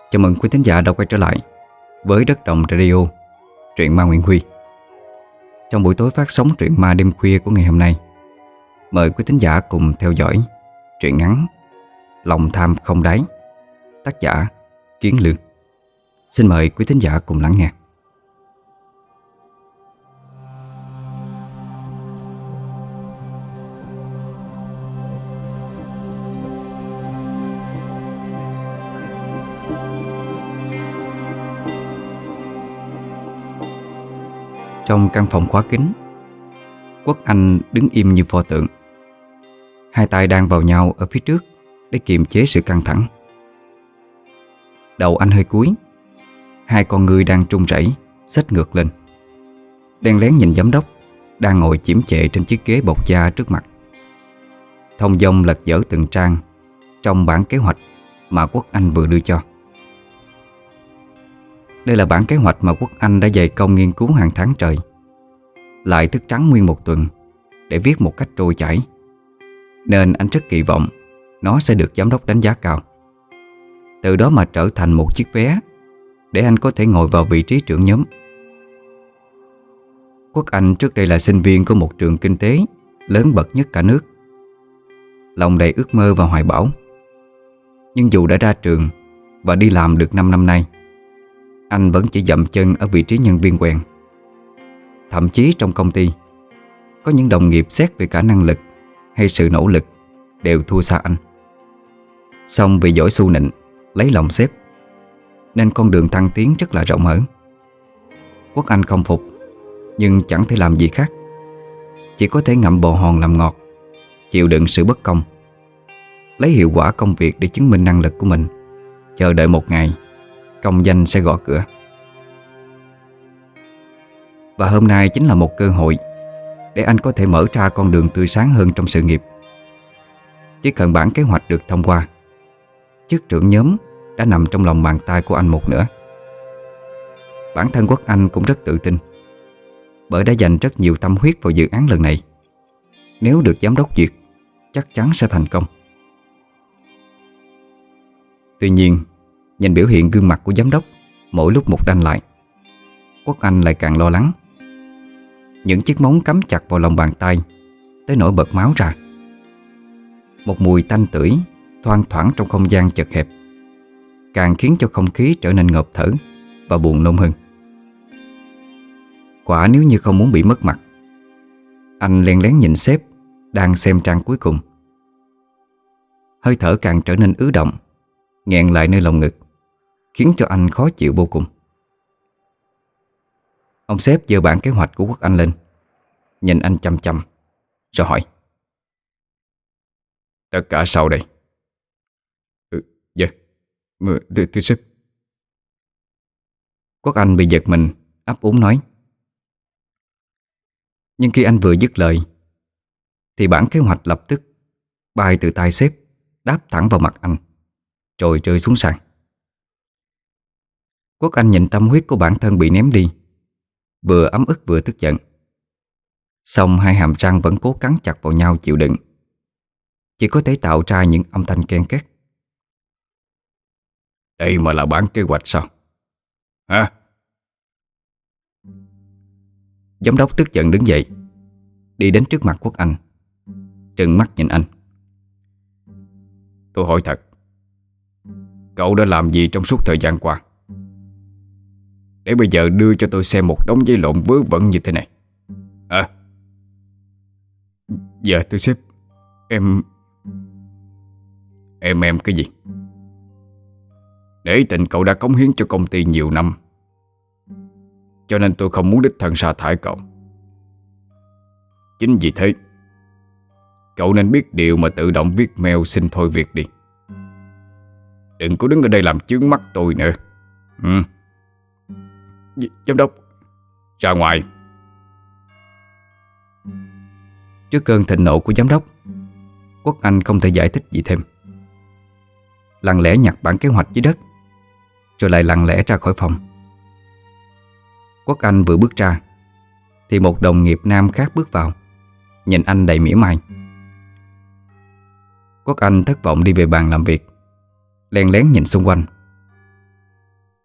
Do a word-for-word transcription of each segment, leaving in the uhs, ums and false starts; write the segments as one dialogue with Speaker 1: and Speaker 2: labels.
Speaker 1: Chào mừng quý thính giả đã quay trở lại với Đất Đồng Radio, truyện ma Nguyễn Huy. Trong buổi tối phát sóng truyện ma đêm khuya của ngày hôm nay, mời quý thính giả cùng theo dõi truyện ngắn Lòng Tham Không Đáy, tác giả Kiến Lương. Xin mời quý thính giả cùng lắng nghe. Trong căn phòng khóa kín, Quốc Anh đứng im như pho tượng. Hai tay đang vào nhau ở phía trước để kiềm chế sự căng thẳng. Đầu anh hơi cúi, hai con ngươi đang trung rẩy xếch ngược lên, đen lén nhìn giám đốc đang ngồi chiếm chệ trên chiếc ghế bọc da trước mặt. Thông dong lật dở từng trang trong bản kế hoạch mà Quốc Anh vừa đưa cho. Đây là bản kế hoạch mà Quốc Anh đã dày công nghiên cứu hàng tháng trời, lại thức trắng nguyên một tuần để viết một cách trôi chảy, nên anh rất kỳ vọng nó sẽ được giám đốc đánh giá cao. Từ đó mà trở thành một chiếc vé để anh có thể ngồi vào vị trí trưởng nhóm. Quốc Anh trước đây là sinh viên của một trường kinh tế lớn bậc nhất cả nước, lòng đầy ước mơ và hoài bão. Nhưng dù đã ra trường và đi làm được năm năm nay, anh vẫn chỉ dậm chân ở vị trí nhân viên quèn. Thậm chí trong công ty, có những đồng nghiệp xét về cả năng lực hay sự nỗ lực đều thua xa anh. Song vì giỏi xu nịnh, lấy lòng sếp, nên con đường thăng tiến rất là rộng mở. Quốc Anh không phục, nhưng chẳng thể làm gì khác, chỉ có thể ngậm bồ hòn làm ngọt, chịu đựng sự bất công, lấy hiệu quả công việc để chứng minh năng lực của mình, chờ đợi một ngày công danh sẽ gõ cửa. Và hôm nay chính là một cơ hội để anh có thể mở ra con đường tươi sáng hơn trong sự nghiệp. Chỉ cần bản kế hoạch được thông qua, chức trưởng nhóm đã nằm trong lòng bàn tay của anh một nửa. Bản thân Quốc Anh cũng rất tự tin, bởi đã dành rất nhiều tâm huyết vào dự án lần này. Nếu được giám đốc duyệt, chắc chắn sẽ thành công. Tuy nhiên, nhìn biểu hiện gương mặt của giám đốc mỗi lúc một đanh lại, Quốc Anh lại càng lo lắng. Những chiếc móng cắm chặt vào lòng bàn tay tới nỗi bật máu ra. Một mùi tanh tưởi thoang thoảng trong không gian chật hẹp, càng khiến cho không khí trở nên ngộp thở và buồn nôn hơn. Quả nếu như không muốn bị mất mặt, anh len lén nhìn sếp đang xem trang cuối cùng. Hơi thở càng trở nên ứ động, nghẹn lại nơi lồng ngực, khiến cho anh khó chịu vô cùng. Ông sếp giơ bản kế hoạch của Quốc Anh lên, nhìn anh chăm chăm, rồi hỏi: "Tất cả sau đây?" Ừ, dạ, yeah. Thưa, thưa sếp. Quốc Anh bị giật mình, ấp úng nói. Nhưng khi anh vừa dứt lời, thì bản kế hoạch lập tức bay từ tay sếp, đáp thẳng vào mặt anh, rồi rơi xuống sàn. Quốc Anh nhìn tâm huyết của bản thân bị ném đi, vừa ấm ức vừa tức giận. Song hai hàm răng vẫn cố cắn chặt vào nhau chịu đựng, chỉ có thể tạo ra những âm thanh ken két. Đây mà là bản kế hoạch sao? Hả? Giám đốc tức giận đứng dậy, đi đến trước mặt Quốc Anh, trừng mắt nhìn anh. Tôi hỏi thật, cậu đã làm gì trong suốt thời gian qua để bây giờ đưa cho tôi xem một đống giấy lộn vớ vẩn như thế này? À? Dạ thưa sếp, em... Em em cái gì? Để tình cậu đã cống hiến cho công ty nhiều năm, cho nên tôi không muốn đích thân sa thải cậu. Chính vì thế, cậu nên biết điều mà tự động viết mail xin thôi việc đi. Đừng có đứng ở đây làm chướng mắt tôi nữa. Ừ. Giám đốc, ra ngoài. Trước cơn thịnh nộ của giám đốc, Quốc Anh không thể giải thích gì thêm. Lặng lẽ nhặt bản kế hoạch dưới đất, rồi lại lặng lẽ ra khỏi phòng. Quốc Anh vừa bước ra thì một đồng nghiệp nam khác bước vào, nhìn anh đầy mỉa mai. Quốc Anh thất vọng đi về bàn làm việc, len lén nhìn xung quanh.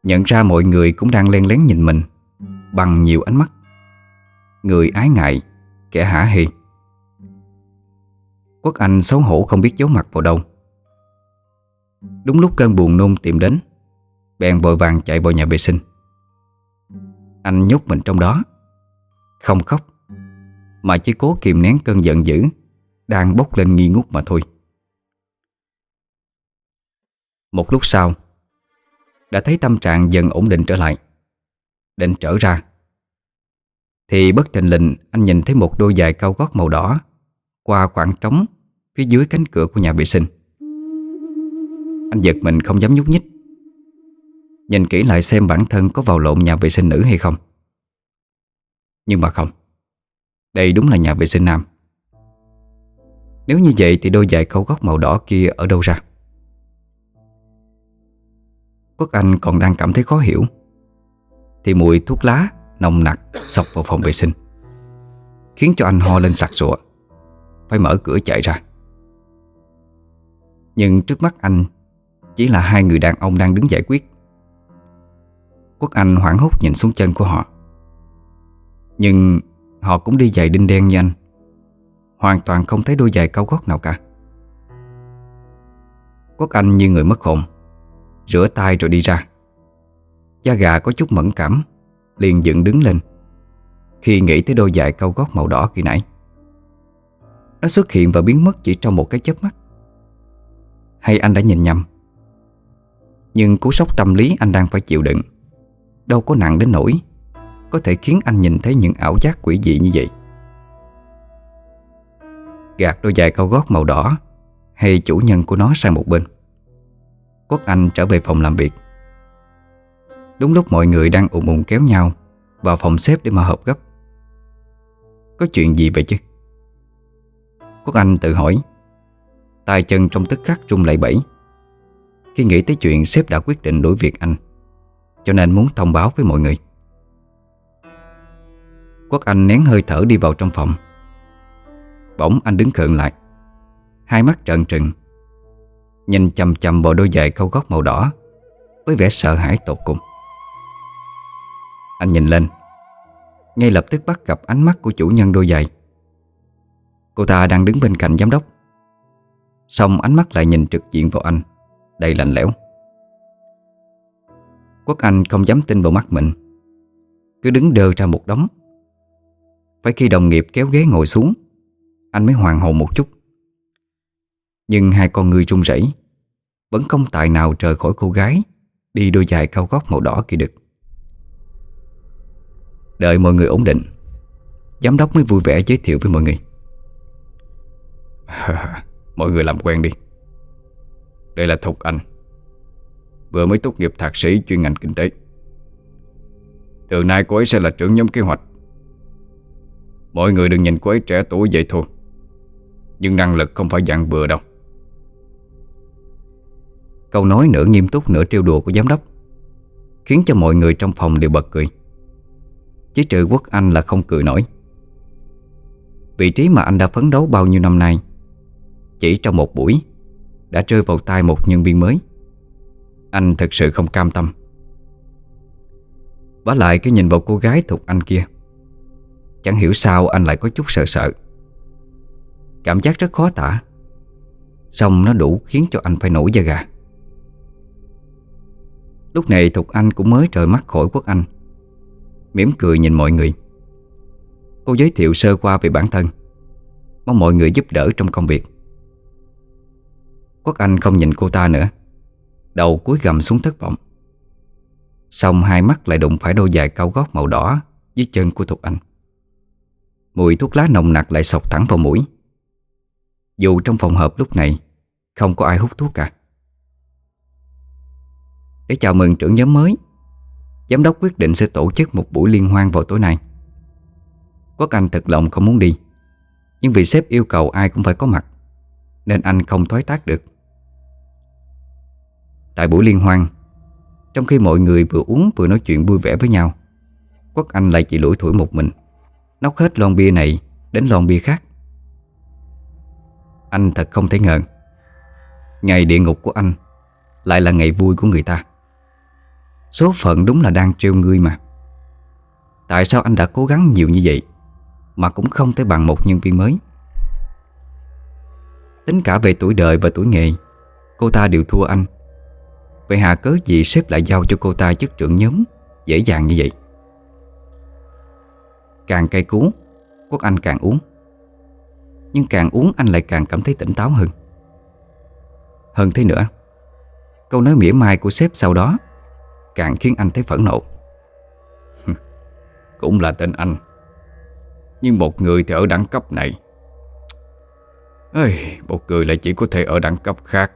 Speaker 1: Nhận ra mọi người cũng đang len lén nhìn mình bằng nhiều ánh mắt, người ái ngại, kẻ hả hê. Quốc Anh xấu hổ không biết giấu mặt vào đâu. Đúng lúc cơn buồn nôn tìm đến, bèn vội vàng chạy vào nhà vệ sinh. Anh nhốt mình trong đó, không khóc, mà chỉ cố kìm nén cơn giận dữ đang bốc lên nghi ngút mà thôi. Một lúc sau, đã thấy tâm trạng dần ổn định trở lại, định trở ra, thì bất thình lình anh nhìn thấy một đôi giày cao gót màu đỏ qua khoảng trống phía dưới cánh cửa của nhà vệ sinh. Anh giật mình không dám nhúc nhích, nhìn kỹ lại xem bản thân có vào lộn nhà vệ sinh nữ hay không. Nhưng mà không, đây đúng là nhà vệ sinh nam. Nếu như vậy thì đôi giày cao gót màu đỏ kia ở đâu ra? Quốc Anh còn đang cảm thấy khó hiểu thì mùi thuốc lá nồng nặc xộc vào phòng vệ sinh, khiến cho anh ho lên sặc sụa, phải mở cửa chạy ra. Nhưng trước mắt anh chỉ là hai người đàn ông đang đứng giải quyết. Quốc Anh hoảng hốt nhìn xuống chân của họ, nhưng họ cũng đi giày đinh đen như anh, hoàn toàn không thấy đôi giày cao gót nào cả. Quốc Anh như người mất hồn, rửa tay rồi đi ra. Da gà có chút mẫn cảm, liền dựng đứng lên khi nghĩ tới đôi giày cao gót màu đỏ khi nãy. Nó xuất hiện và biến mất chỉ trong một cái chớp mắt. Hay anh đã nhìn nhầm? Nhưng cú sốc tâm lý anh đang phải chịu đựng đâu có nặng đến nỗi có thể khiến anh nhìn thấy những ảo giác quỷ dị như vậy. Gạt đôi giày cao gót màu đỏ hay chủ nhân của nó sang một bên, Quốc Anh trở về phòng làm việc. Đúng lúc mọi người đang ùn ùn kéo nhau vào phòng xếp để mà họp gấp. Có chuyện gì vậy chứ? Quốc Anh tự hỏi, tay chân trong tức khắc run lẩy bẩy khi nghĩ tới chuyện sếp đã quyết định đuổi việc anh, cho nên muốn thông báo với mọi người. Quốc Anh nén hơi thở đi vào trong phòng. Bỗng anh đứng khựng lại, hai mắt trợn trừng, nhìn chằm chằm vào đôi giày cao gót màu đỏ với vẻ sợ hãi tột cùng. Anh nhìn lên, ngay lập tức bắt gặp ánh mắt của chủ nhân đôi giày. Cô ta đang đứng bên cạnh giám đốc, xong ánh mắt lại nhìn trực diện vào anh, đầy lạnh lẽo. Quốc Anh không dám tin vào mắt mình, cứ đứng đơ ra một đống. Phải khi đồng nghiệp kéo ghế ngồi xuống, anh mới hoàn hồn một chút. Nhưng hai con ngươi run rẩy vẫn không tài nào rời khỏi cô gái đi đôi giày cao gót màu đỏ kia được. Đợi mọi người ổn định, giám đốc mới vui vẻ giới thiệu với mọi người. Mọi người làm quen đi. Đây là Thục Anh, vừa mới tốt nghiệp thạc sĩ chuyên ngành kinh tế. Từ nay cô ấy sẽ là trưởng nhóm kế hoạch. Mọi người đừng nhìn cô ấy trẻ tuổi vậy thôi, nhưng năng lực không phải dạng bừa đâu. Câu nói nửa nghiêm túc nửa trêu đùa của giám đốc khiến cho mọi người trong phòng đều bật cười. Chỉ trừ Quốc Anh là không cười nổi. Vị trí mà anh đã phấn đấu bao nhiêu năm nay chỉ trong một buổi đã rơi vào tay một nhân viên mới. Anh thật sự không cam tâm. Vả lại cái nhìn vào cô gái Thục Anh kia, chẳng hiểu sao anh lại có chút sợ sợ. Cảm giác rất khó tả, xong nó đủ khiến cho anh phải nổi da gà. Lúc này Thục Anh cũng mới rời mắt khỏi Quốc Anh, mỉm cười nhìn mọi người. Cô giới thiệu sơ qua về bản thân, mong mọi người giúp đỡ trong công việc. Quốc Anh không nhìn cô ta nữa, đầu cúi gằm xuống thất vọng. Xong hai mắt lại đụng phải đôi giày cao gót màu đỏ dưới chân của Thục Anh. Mùi thuốc lá nồng nặc lại xộc thẳng vào mũi, dù trong phòng họp lúc này không có ai hút thuốc cả. Để chào mừng trưởng nhóm mới, giám đốc quyết định sẽ tổ chức một buổi liên hoan vào tối nay. Quốc Anh thật lòng không muốn đi, nhưng vì sếp yêu cầu ai cũng phải có mặt, nên anh không thoái thác được. Tại buổi liên hoan, trong khi mọi người vừa uống vừa nói chuyện vui vẻ với nhau, Quốc Anh lại chỉ lủi thủi một mình, nốc hết lon bia này đến lon bia khác. Anh thật không thể ngờ ngày địa ngục của anh lại là ngày vui của người ta. Số phận đúng là đang trêu ngươi mà. Tại sao anh đã cố gắng nhiều như vậy mà cũng không thể bằng một nhân viên mới? Tính cả về tuổi đời và tuổi nghề, cô ta đều thua anh. Vậy hà cớ gì sếp lại giao cho cô ta chức trưởng nhóm dễ dàng như vậy? Càng cay cú, Quốc Anh càng uống. Nhưng càng uống anh lại càng cảm thấy tỉnh táo hơn. Hơn thế nữa, câu nói mỉa mai của sếp sau đó càng khiến anh thấy phẫn nộ. Cũng là tên anh, nhưng một người thì ở đẳng cấp này, ơi, một người lại chỉ có thể ở đẳng cấp khác.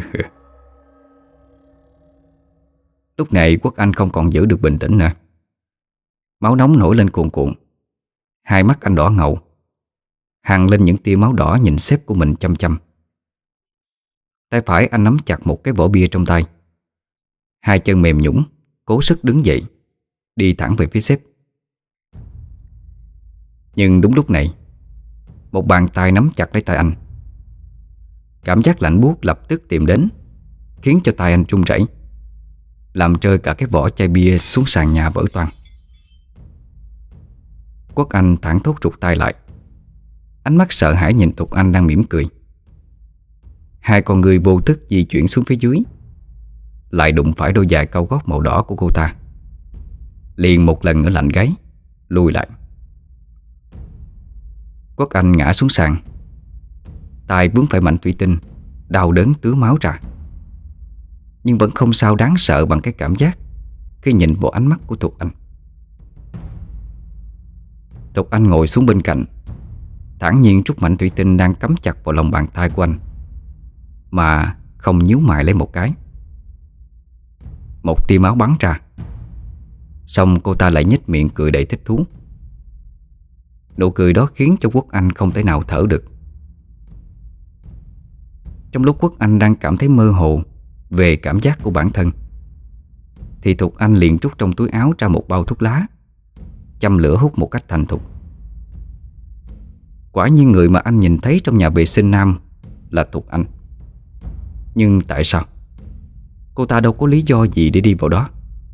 Speaker 1: Lúc này Quốc Anh không còn giữ được bình tĩnh nữa. Máu nóng nổi lên cuồn cuộn. Hai mắt anh đỏ ngầu, hằn lên những tia máu đỏ nhìn sếp của mình chăm chăm. Tay phải anh nắm chặt một cái vỏ bia trong tay. Hai chân mềm nhũn, cố sức đứng dậy, đi thẳng về phía sếp. Nhưng đúng lúc này, một bàn tay nắm chặt lấy tay anh. Cảm giác lạnh buốt lập tức tìm đến, khiến cho tay anh run rẩy, làm rơi cả cái vỏ chai bia xuống sàn nhà vỡ toang. Quốc Anh thảng thốt rụt tay lại. Ánh mắt sợ hãi nhìn Thục Anh đang mỉm cười. Hai con người vô thức di chuyển xuống phía dưới, lại đụng phải đôi giày cao gót màu đỏ của cô ta. Liền một lần nữa lạnh gáy, lùi lại. Quốc Anh ngã xuống sàn, tay vướng phải mảnh thủy tinh, đau đớn tứa máu ra. Nhưng vẫn không sao đáng sợ bằng cái cảm giác khi nhìn vào ánh mắt của Thục Anh. Thục Anh ngồi xuống bên cạnh, thản nhiên trút mảnh thủy tinh đang cắm chặt vào lòng bàn tay của anh, mà không nhíu mày lấy một cái. Một tia máu bắn ra. Xong cô ta lại nhếch miệng cười đầy thích thú. Nụ cười đó khiến cho Quốc Anh không thể nào thở được. Trong lúc Quốc Anh đang cảm thấy mơ hồ về cảm giác của bản thân, thì Thục Anh liền rút trong túi áo ra một bao thuốc lá, châm lửa hút một cách thành thục. Quả nhiên người mà anh nhìn thấy trong nhà vệ sinh nam là Thục Anh. Nhưng tại sao cô ta đâu có lý do gì để đi vào đó?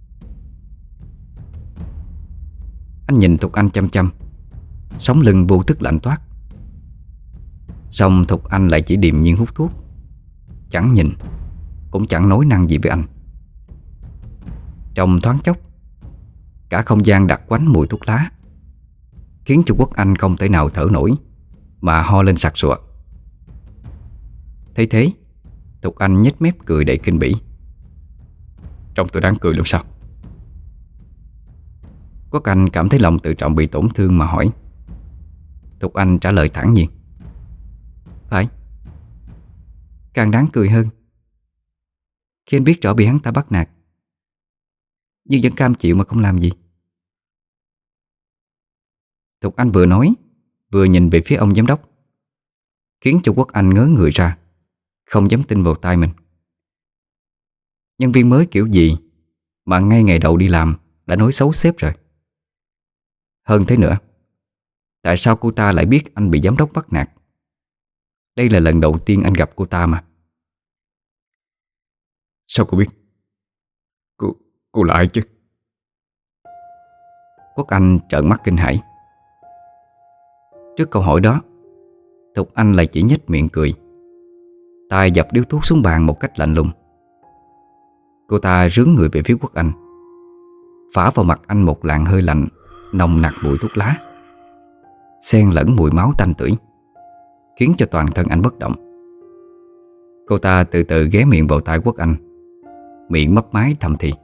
Speaker 1: Anh nhìn Thục Anh chăm chăm, sống lưng vô thức lạnh toát. Xong Thục Anh lại chỉ điềm nhiên hút thuốc, chẳng nhìn cũng chẳng nói năng gì với anh. Trong thoáng chốc, cả không gian đặc quánh mùi thuốc lá, khiến cho Quốc Anh không thể nào thở nổi, mà ho lên sặc sụa. Thấy thế, Thục Anh nhếch mép cười đầy khinh bỉ. Trông tôi đáng cười lắm sao? Quốc Anh cảm thấy lòng tự trọng bị tổn thương mà hỏi. Thục Anh trả lời thản nhiên. Phải, càng đáng cười hơn khi anh biết rõ bị hắn ta bắt nạt, nhưng vẫn cam chịu mà không làm gì. Thục Anh vừa nói vừa nhìn về phía ông giám đốc, khiến cho Quốc Anh ngớ người ra, không dám tin vào tai mình. Nhân viên mới kiểu gì mà ngay ngày đầu đi làm đã nói xấu sếp rồi? Hơn thế nữa, tại sao cô ta lại biết anh bị giám đốc bắt nạt? Đây là lần đầu tiên anh gặp cô ta mà. Sao cô biết? Cô, cô là ai chứ? Quốc Anh trợn mắt kinh hãi. Trước câu hỏi đó, Thục Anh lại chỉ nhếch miệng cười, tay dập điếu thuốc xuống bàn một cách lạnh lùng. Cô ta rướn người về phía Quốc Anh, phả vào mặt anh một làn hơi lạnh nồng nặc mùi thuốc lá, xen lẫn mùi máu tanh tưởi, khiến cho toàn thân anh bất động. Cô ta từ từ ghé miệng vào tai Quốc Anh, miệng mấp máy thầm thì.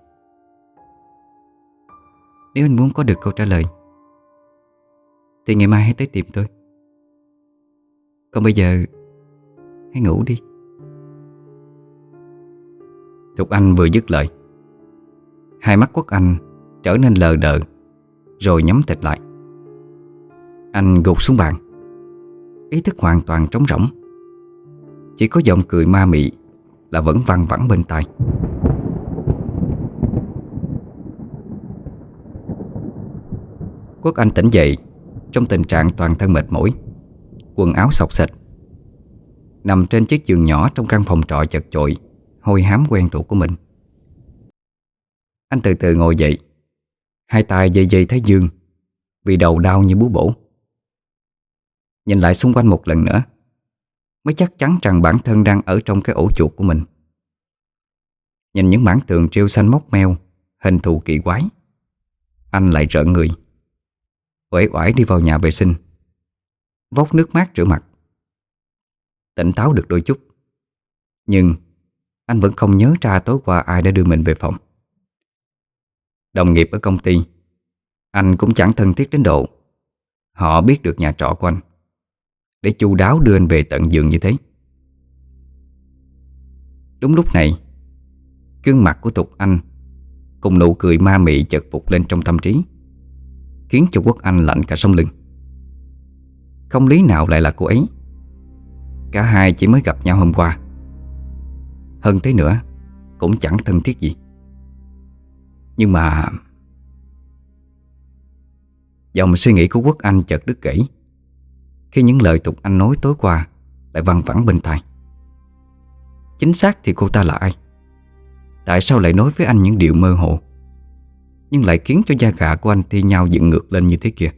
Speaker 1: Nếu anh muốn có được câu trả lời thì ngày mai hãy tới tìm tôi. Còn bây giờ hãy ngủ đi. Thục Anh vừa dứt lời, hai mắt Quốc Anh trở nên lờ đờ, rồi nhắm tịt lại. Anh gục xuống bàn, ý thức hoàn toàn trống rỗng. Chỉ có giọng cười ma mị là vẫn văng vẳng bên tai. Quốc Anh tỉnh dậy trong tình trạng toàn thân mệt mỏi, quần áo xộc xệch, nằm trên chiếc giường nhỏ trong căn phòng trọ chật chội, hôi hám quen thuộc của mình. Anh từ từ ngồi dậy, hai tay dây dây thái dương vì đầu đau như búa bổ. Nhìn lại xung quanh một lần nữa mới chắc chắn rằng bản thân đang ở trong cái ổ chuột của mình. Nhìn những mảng tường rêu xanh móc meo, hình thù kỳ quái, anh lại rợn người. Uể oải đi vào nhà vệ sinh, vốc nước mát rửa mặt. Tỉnh táo được đôi chút, nhưng anh vẫn không nhớ ra tối qua ai đã đưa mình về phòng. Đồng nghiệp ở công ty anh cũng chẳng thân thiết đến độ họ biết được nhà trọ của anh để chu đáo đưa anh về tận giường như thế. Đúng lúc này, gương mặt của Thục Anh cùng nụ cười ma mị chợt vụt lên trong tâm trí, khiến cho Quốc Anh lạnh cả sống lưng. Không lý nào lại là cô ấy. Cả hai chỉ mới gặp nhau hôm qua. Hơn thế nữa, cũng chẳng thân thiết gì. Nhưng mà dòng suy nghĩ của Quốc Anh chợt đứt gãy khi những lời Thục Anh nói tối qua lại văng vẳng bên tai. Chính xác thì cô ta là ai? Tại sao lại nói với anh những điều mơ hồ, nhưng lại khiến cho da gà của anh thi nhau dựng ngược lên như thế kia?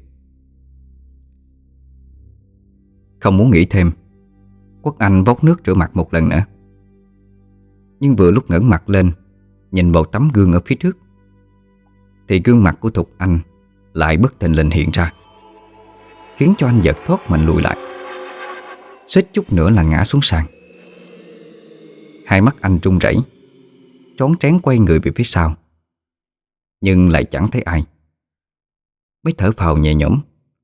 Speaker 1: Không muốn nghĩ thêm, Quốc Anh vốc nước rửa mặt một lần nữa. Nhưng vừa lúc ngẩng mặt lên nhìn vào tấm gương ở phía trước, thì gương mặt của Thục Anh lại bất thình lình hiện ra, khiến cho anh giật thoát mình lùi lại, suýt chút nữa là ngã xuống sàn. Hai mắt anh run rẩy, rón rén quay người về phía sau, nhưng lại chẳng thấy ai. Mới thở phào nhẹ nhõm,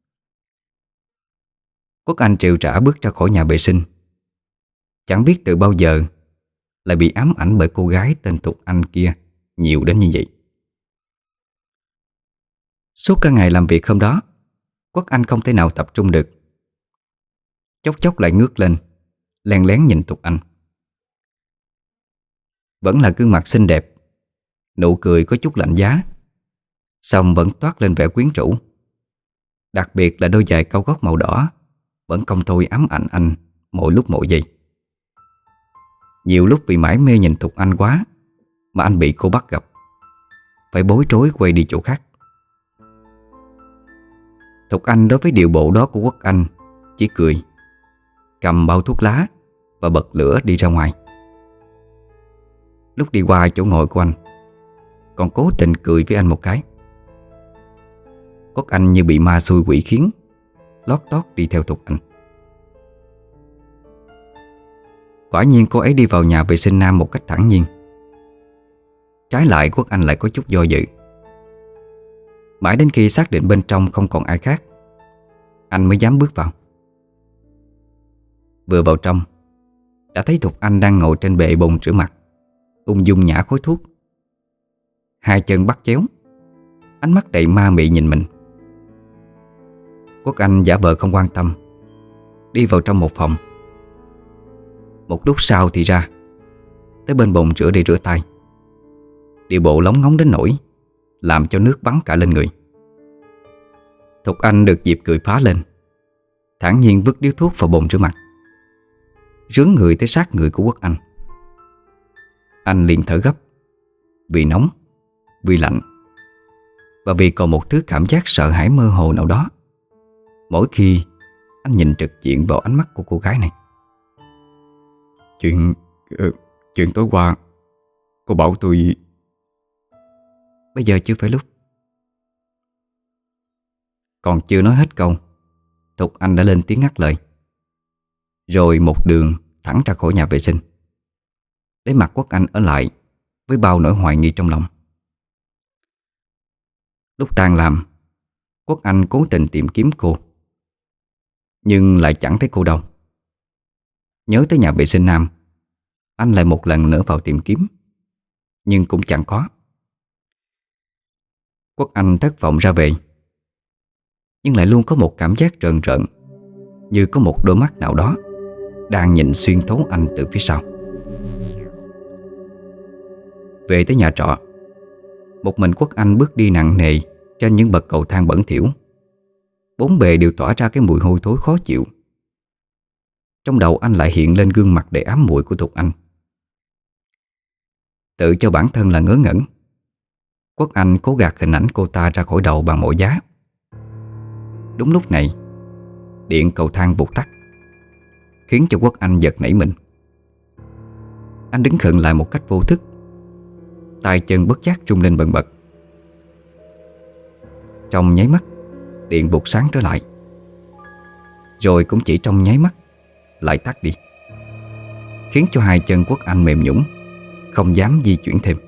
Speaker 1: Quốc Anh trìu trả bước ra khỏi nhà vệ sinh. Chẳng biết từ bao giờ lại bị ám ảnh bởi cô gái tên Thục Anh kia nhiều đến như vậy. Suốt cả ngày làm việc hôm đó, Quốc Anh không thể nào tập trung được. Chốc chốc lại ngước lên, lén lén nhìn Thục Anh. Vẫn là gương mặt xinh đẹp, nụ cười có chút lạnh giá, song vẫn toát lên vẻ quyến rũ. Đặc biệt là đôi giày cao gót màu đỏ vẫn không thôi ám ảnh anh mỗi lúc mỗi giây. Nhiều lúc vì mải mê nhìn Thục Anh quá mà anh bị cô bắt gặp, phải bối rối quay đi chỗ khác. Thục Anh đối với điệu bộ đó của Quốc Anh chỉ cười, cầm bao thuốc lá và bật lửa đi ra ngoài. Lúc đi qua chỗ ngồi của anh, còn cố tình cười với anh một cái. Quốc Anh như bị ma xui quỷ khiến, lót tót đi theo Thục Anh. Quả nhiên cô ấy đi vào nhà vệ sinh nam một cách thản nhiên. Trái lại, Quốc Anh lại có chút do dự. Mãi đến khi xác định bên trong không còn ai khác, anh mới dám bước vào. Vừa vào trong, đã thấy Thục Anh đang ngồi trên bệ bồn rửa mặt, ung dung nhả khói thuốc, hai chân bắt chéo, ánh mắt đầy ma mị nhìn mình. Quốc Anh giả vờ không quan tâm, đi vào trong một phòng. Một lúc sau thì ra, tới bên bồn rửa để rửa tay. Điệu bộ lóng ngóng đến nỗi làm cho nước bắn cả lên người. Thục Anh được dịp cười phá lên, thản nhiên vứt điếu thuốc vào bồn rửa mặt, rướn người tới sát người của Quốc Anh. Anh liền thở gấp, vì nóng, vì lạnh, và vì còn một thứ cảm giác sợ hãi mơ hồ nào đó mỗi khi anh nhìn trực diện vào ánh mắt của cô gái này. Chuyện... Uh, chuyện tối qua cô bảo tôi... Bây giờ chưa phải lúc. Còn chưa nói hết câu, Thục Anh đã lên tiếng ngắt lời, rồi một đường thẳng ra khỏi nhà vệ sinh, để mặc Quốc Anh ở lại với bao nỗi hoài nghi trong lòng. Lúc tan làm, Quốc Anh cố tình tìm kiếm cô, nhưng lại chẳng thấy cô đâu. Nhớ tới nhà vệ sinh nam, anh lại một lần nữa vào tìm kiếm, nhưng cũng chẳng có. Quốc Anh thất vọng ra về, nhưng lại luôn có một cảm giác rợn rợn, như có một đôi mắt nào đó đang nhìn xuyên thấu anh từ phía sau. Về tới nhà trọ, một mình Quốc Anh bước đi nặng nề trên những bậc cầu thang bẩn thỉu. Bốn bề đều tỏa ra cái mùi hôi thối khó chịu. Trong đầu anh lại hiện lên gương mặt đầy ám muội của Thục Anh. Tự cho bản thân là ngớ ngẩn, Quốc Anh cố gạt hình ảnh cô ta ra khỏi đầu bằng mọi giá. Đúng lúc này, điện cầu thang vụt tắt, khiến cho Quốc Anh giật nảy mình. Anh đứng khựng lại một cách vô thức, tay chân bất giác rung lên bần bật. Trong nháy mắt, điện vụt sáng trở lại, rồi cũng chỉ trong nháy mắt lại tắt đi, khiến cho hai chân Quốc Anh mềm nhũn, không dám di chuyển thêm.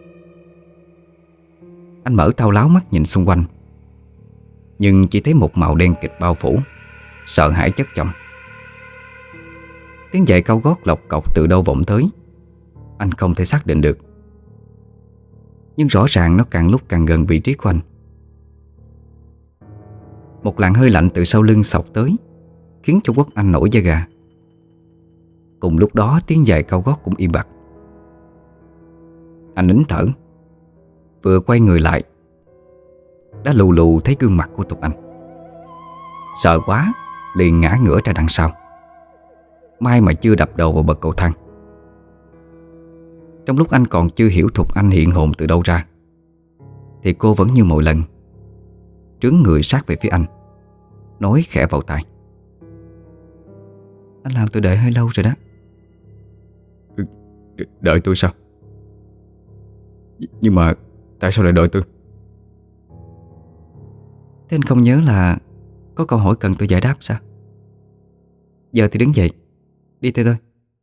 Speaker 1: Anh mở thao láo mắt nhìn xung quanh, nhưng chỉ thấy một màu đen kịt bao phủ, sợ hãi chất chồng. Tiếng giày cao gót lộc cọc từ đâu vọng tới, anh không thể xác định được, nhưng rõ ràng nó càng lúc càng gần vị trí của anh. Một làn hơi lạnh từ sau lưng xộc tới, khiến cho Quốc Anh nổi da gà. Cùng lúc đó tiếng giày cao gót cũng im bặt. Anh nín thở, vừa quay người lại đã lù lù thấy gương mặt của Thục Anh. Sợ quá liền ngã ngửa ra đằng sau. May mà chưa đập đầu vào bậc cầu thang. Trong lúc anh còn chưa hiểu Thục Anh hiện hồn từ đâu ra, thì cô vẫn như mọi lần trướng người sát về phía anh, nói khẽ vào tai: "Anh làm tôi đợi hơi lâu rồi đó."
Speaker 2: Đợi tôi sao? Nhưng mà tại sao lại đợi tôi?
Speaker 1: Thế anh không nhớ là có câu hỏi cần tôi giải đáp sao? Giờ thì đứng dậy, đi theo tôi.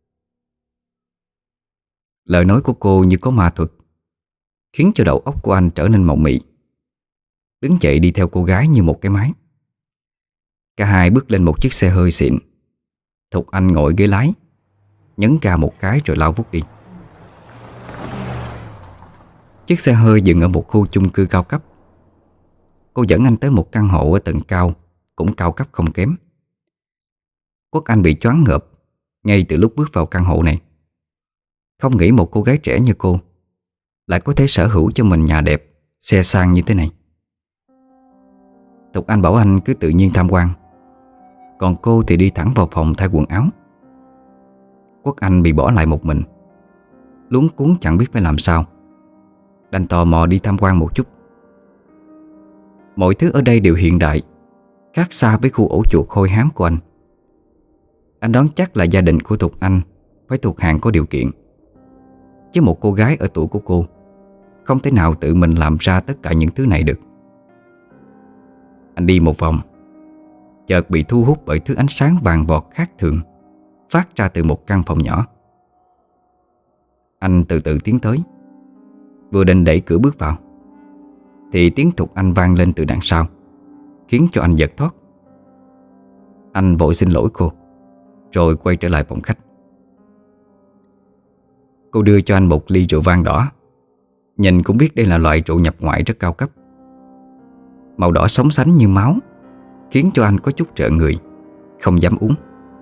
Speaker 1: Lời nói của cô như có ma thuật, khiến cho đầu óc của anh trở nên mộng mị. Đứng dậy đi theo cô gái như một cái máy. Cả hai bước lên một chiếc xe hơi xịn. Thục Anh ngồi ghế lái, nhấn ga một cái rồi lao vút đi. Chiếc xe hơi dừng ở một khu chung cư cao cấp. Cô dẫn anh tới một căn hộ ở tầng cao, cũng cao cấp không kém. Quốc Anh bị choáng ngợp ngay từ lúc bước vào căn hộ này. Không nghĩ một cô gái trẻ như cô lại có thể sở hữu cho mình nhà đẹp, xe sang như thế này. Thục Anh bảo anh cứ tự nhiên tham quan, còn cô thì đi thẳng vào phòng thay quần áo. Quốc Anh bị bỏ lại một mình, luống cuống chẳng biết phải làm sao, đành tò mò đi tham quan một chút. Mọi thứ ở đây đều hiện đại, khác xa với khu ổ chuột hôi hám của anh. Anh đoán chắc là gia đình của Thục Anh phải thuộc hàng có điều kiện, chứ một cô gái ở tuổi của cô không thể nào tự mình làm ra tất cả những thứ này được. Anh đi một vòng, chợt bị thu hút bởi thứ ánh sáng vàng vọt khác thường phát ra từ một căn phòng nhỏ. Anh từ từ tiến tới, vừa định đẩy cửa bước vào thì tiếng Thục Anh vang lên từ đằng sau, khiến cho anh giật thót. Anh vội xin lỗi cô, rồi quay trở lại phòng khách. Cô đưa cho anh một ly rượu vang đỏ. Nhìn cũng biết đây là loại rượu nhập ngoại rất cao cấp. Màu đỏ sóng sánh như máu, khiến cho anh có chút rợn người, không dám uống.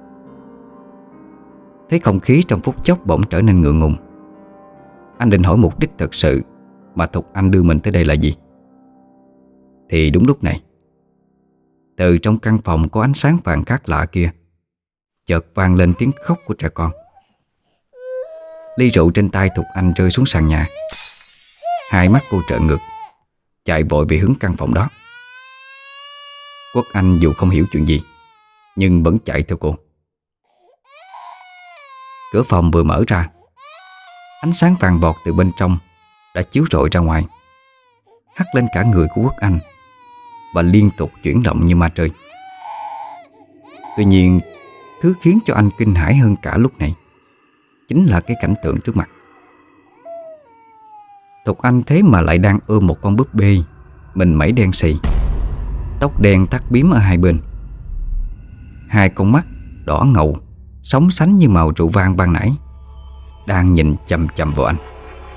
Speaker 1: Thấy không khí trong phút chốc bỗng trở nên ngượng ngùng. Anh định hỏi mục đích thật sự mà Thục Anh đưa mình tới đây là gì. Thì đúng lúc này, từ trong căn phòng có ánh sáng vàng khác lạ kia, chợt vang lên tiếng khóc của trẻ con. Ly rượu trên tay Thục Anh rơi xuống sàn nhà. Hai mắt cô trợn ngược, chạy vội về hướng căn phòng đó. Quốc Anh dù không hiểu chuyện gì, nhưng vẫn chạy theo cô. Cửa phòng vừa mở ra, ánh sáng vàng vọt từ bên trong đã chiếu rọi ra ngoài, hắt lên cả người của Quốc Anh và liên tục chuyển động như ma trời. Tuy nhiên, thứ khiến cho anh kinh hãi hơn cả lúc này chính là cái cảnh tượng trước mặt. Thục Anh thế mà lại đang ôm một con búp bê mình mẩy đen xì, tóc đen thắt bím ở hai bên, hai con mắt đỏ ngầu sóng sánh như màu rượu vang ban nãy, đang nhìn chằm chằm vào anh.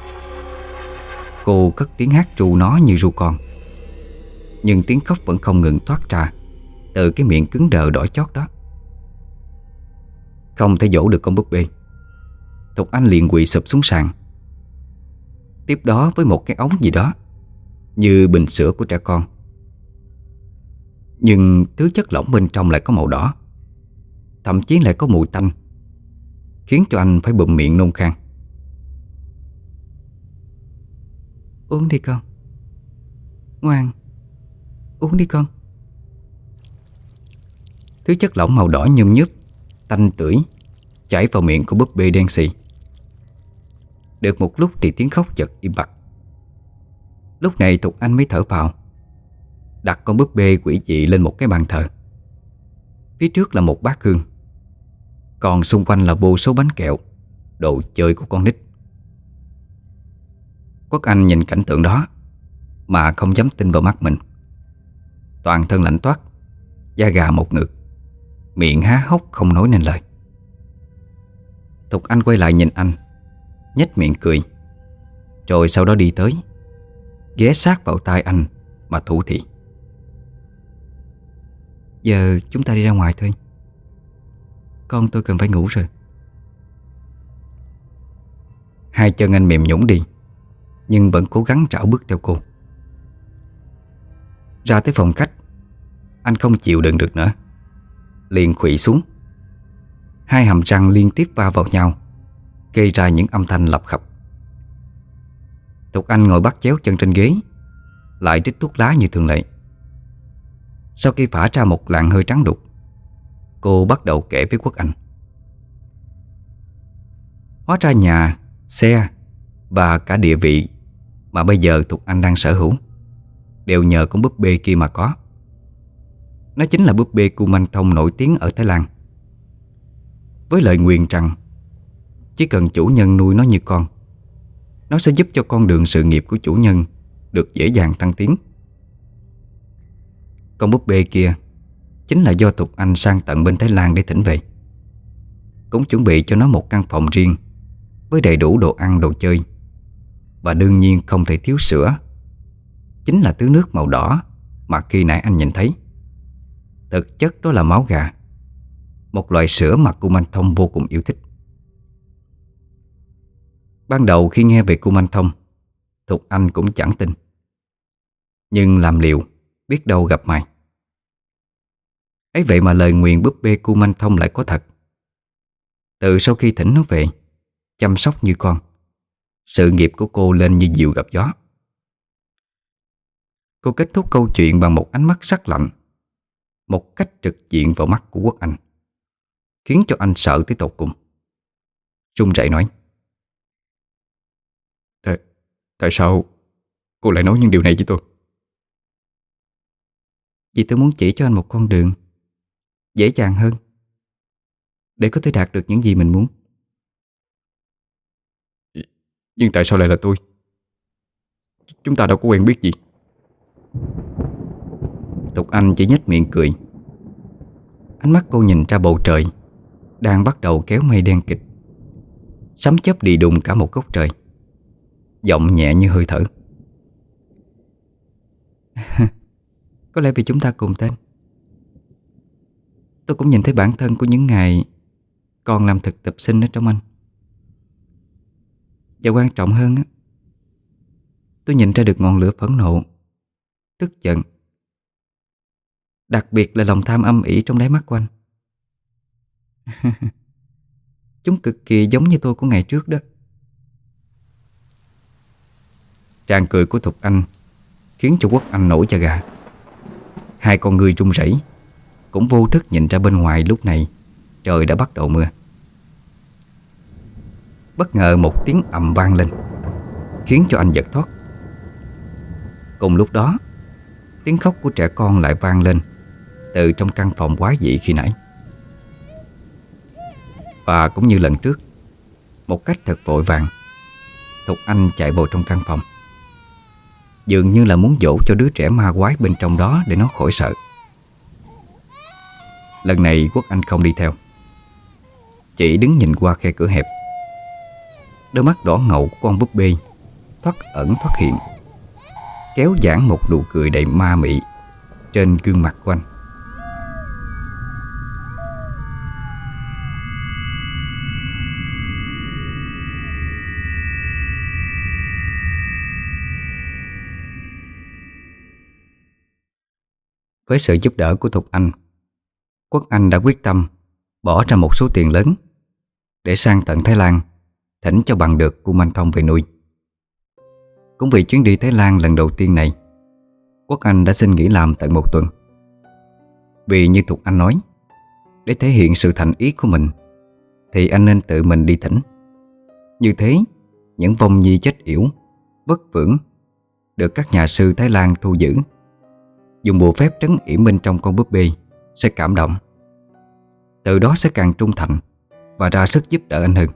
Speaker 1: Cô cất tiếng hát ru nó như ru con, nhưng tiếng khóc vẫn không ngừng thoát ra từ cái miệng cứng đờ đỏ chót đó. Không thể dỗ được con búp bê, Thục Anh liền quỳ sụp xuống sàn. Tiếp đó với một cái ống gì đó như bình sữa của trẻ con, nhưng thứ chất lỏng bên trong lại có màu đỏ, thậm chí lại có mùi tanh, khiến cho anh phải bụm miệng nôn khan. "Uống đi con, Ngoan, uống đi con. Thứ chất lỏng màu đỏ nhum nhớp, tanh tưởi chảy vào miệng của búp bê đen xì. Được một lúc thì tiếng khóc chợt im bặt. Lúc này Thục Anh mới thở phào, đặt con búp bê quỷ dị lên một cái bàn thờ. Phía trước là một bát hương, còn xung quanh là vô số bánh kẹo, đồ chơi của con nít. Quốc Anh nhìn cảnh tượng đó mà không dám tin vào mắt mình. Toàn thân lạnh toát, da gà một ngược, miệng há hốc không nói nên lời. Thục Anh quay lại nhìn anh, nhếch miệng cười, rồi sau đó đi tới, ghé sát vào tai anh mà thủ thỉ. Giờ chúng ta đi ra ngoài thôi, con tôi cần phải ngủ rồi. Hai chân anh mềm nhũn đi, nhưng vẫn cố gắng rảo bước theo cô. Ra tới phòng khách, anh không chịu đựng được nữa, liền khuỵu xuống. Hai hàm răng liên tiếp va vào nhau, gây ra những âm thanh lọc khập. Thục Anh ngồi bắt chéo chân trên ghế, lại rít thuốc lá như thường lệ. Sau khi phả ra một làn hơi trắng đục, cô bắt đầu kể với Quốc Anh. Hóa ra nhà, xe và cả địa vị mà bây giờ Thục Anh đang sở hữu đều nhờ con búp bê kia mà có. Nó chính là búp bê Kumanthong nổi tiếng ở Thái Lan. Với lời nguyền rằng chỉ cần chủ nhân nuôi nó như con, nó sẽ giúp cho con đường sự nghiệp của chủ nhân được dễ dàng tăng tiến. Con búp bê kia chính là do Thục Anh sang tận bên Thái Lan để thỉnh về. Cũng chuẩn bị cho nó một căn phòng riêng với đầy đủ đồ ăn, đồ chơi, và đương nhiên không thể thiếu sữa. Chính là thứ nước màu đỏ mà khi nãy anh nhìn thấy. Thực chất đó là máu gà, một loại sữa mà Kumanthong vô cùng yêu thích. Ban đầu khi nghe về Kumanthong, Thục Anh cũng chẳng tin. Nhưng làm liều, biết đâu gặp mày. Ấy vậy mà lời nguyền búp bê Kumanthong lại có thật. Từ sau khi thỉnh nó về, chăm sóc như con, sự nghiệp của cô lên như diều gặp gió. Cô kết thúc câu chuyện bằng một ánh mắt sắc lạnh, một cách trực diện vào mắt của Quốc Anh, khiến cho anh sợ tới tột cùng. Run rẩy nói:
Speaker 2: Tại, tại sao cô lại nói những điều này với tôi?
Speaker 1: Vì tôi muốn chỉ cho anh một con đường dễ dàng hơn để có thể đạt được những gì mình muốn.
Speaker 2: Nhưng tại sao lại là tôi? Chúng ta đâu có quen biết gì.
Speaker 1: Thục Anh chỉ nhếch miệng cười. Ánh mắt cô nhìn ra bầu trời đang bắt đầu kéo mây đen kịt, sấm chớp đi đùng cả một góc trời. Giọng nhẹ như hơi thở: Có lẽ vì chúng ta cùng tên. Tôi cũng nhìn thấy bản thân của những ngày còn làm thực tập sinh ở trong anh. Và quan trọng hơn á, tôi nhìn ra được ngọn lửa phẫn nộ, tức giận, đặc biệt là lòng tham âm ỉ trong đáy mắt của anh. Chúng cực kỳ giống như tôi của ngày trước đó. Tràng cười của Thục Anh khiến cho Quốc Anh nổi da gà. Hai con người run rẩy, cũng vô thức nhìn ra bên ngoài. Lúc này trời đã bắt đầu mưa. Bất ngờ một tiếng ầm vang lên, khiến cho anh giật thoát. Cùng lúc đó, tiếng khóc của trẻ con lại vang lên từ trong căn phòng quái dị khi nãy. Và cũng như lần trước, một cách thật vội vàng, Thục Anh chạy vào trong căn phòng, dường như là muốn dỗ cho đứa trẻ ma quái bên trong đó để nó khỏi sợ. Lần này Quốc Anh không đi theo, chỉ đứng nhìn qua khe cửa hẹp. Đôi mắt đỏ ngầu của con búp bê thoát ẩn thoát hiện, kéo giãn một nụ cười đầy ma mị trên gương mặt của anh. Với sự giúp đỡ của Thục Anh, Quốc Anh đã quyết tâm bỏ ra một số tiền lớn để sang tận Thái Lan thỉnh cho bằng được Kumanthong về nuôi. Cũng vì chuyến đi Thái Lan lần đầu tiên này, Quốc Anh đã xin nghỉ làm tận một tuần. Vì như Thục Anh nói, để thể hiện sự thành ý của mình thì anh nên tự mình đi thỉnh. Như thế, những vong nhi chết yểu, vất vưởng được các nhà sư Thái Lan thu giữ, dùng bùa phép trấn yểm bên trong con búp bê sẽ cảm động, từ đó sẽ càng trung thành và ra sức giúp đỡ anh hơn.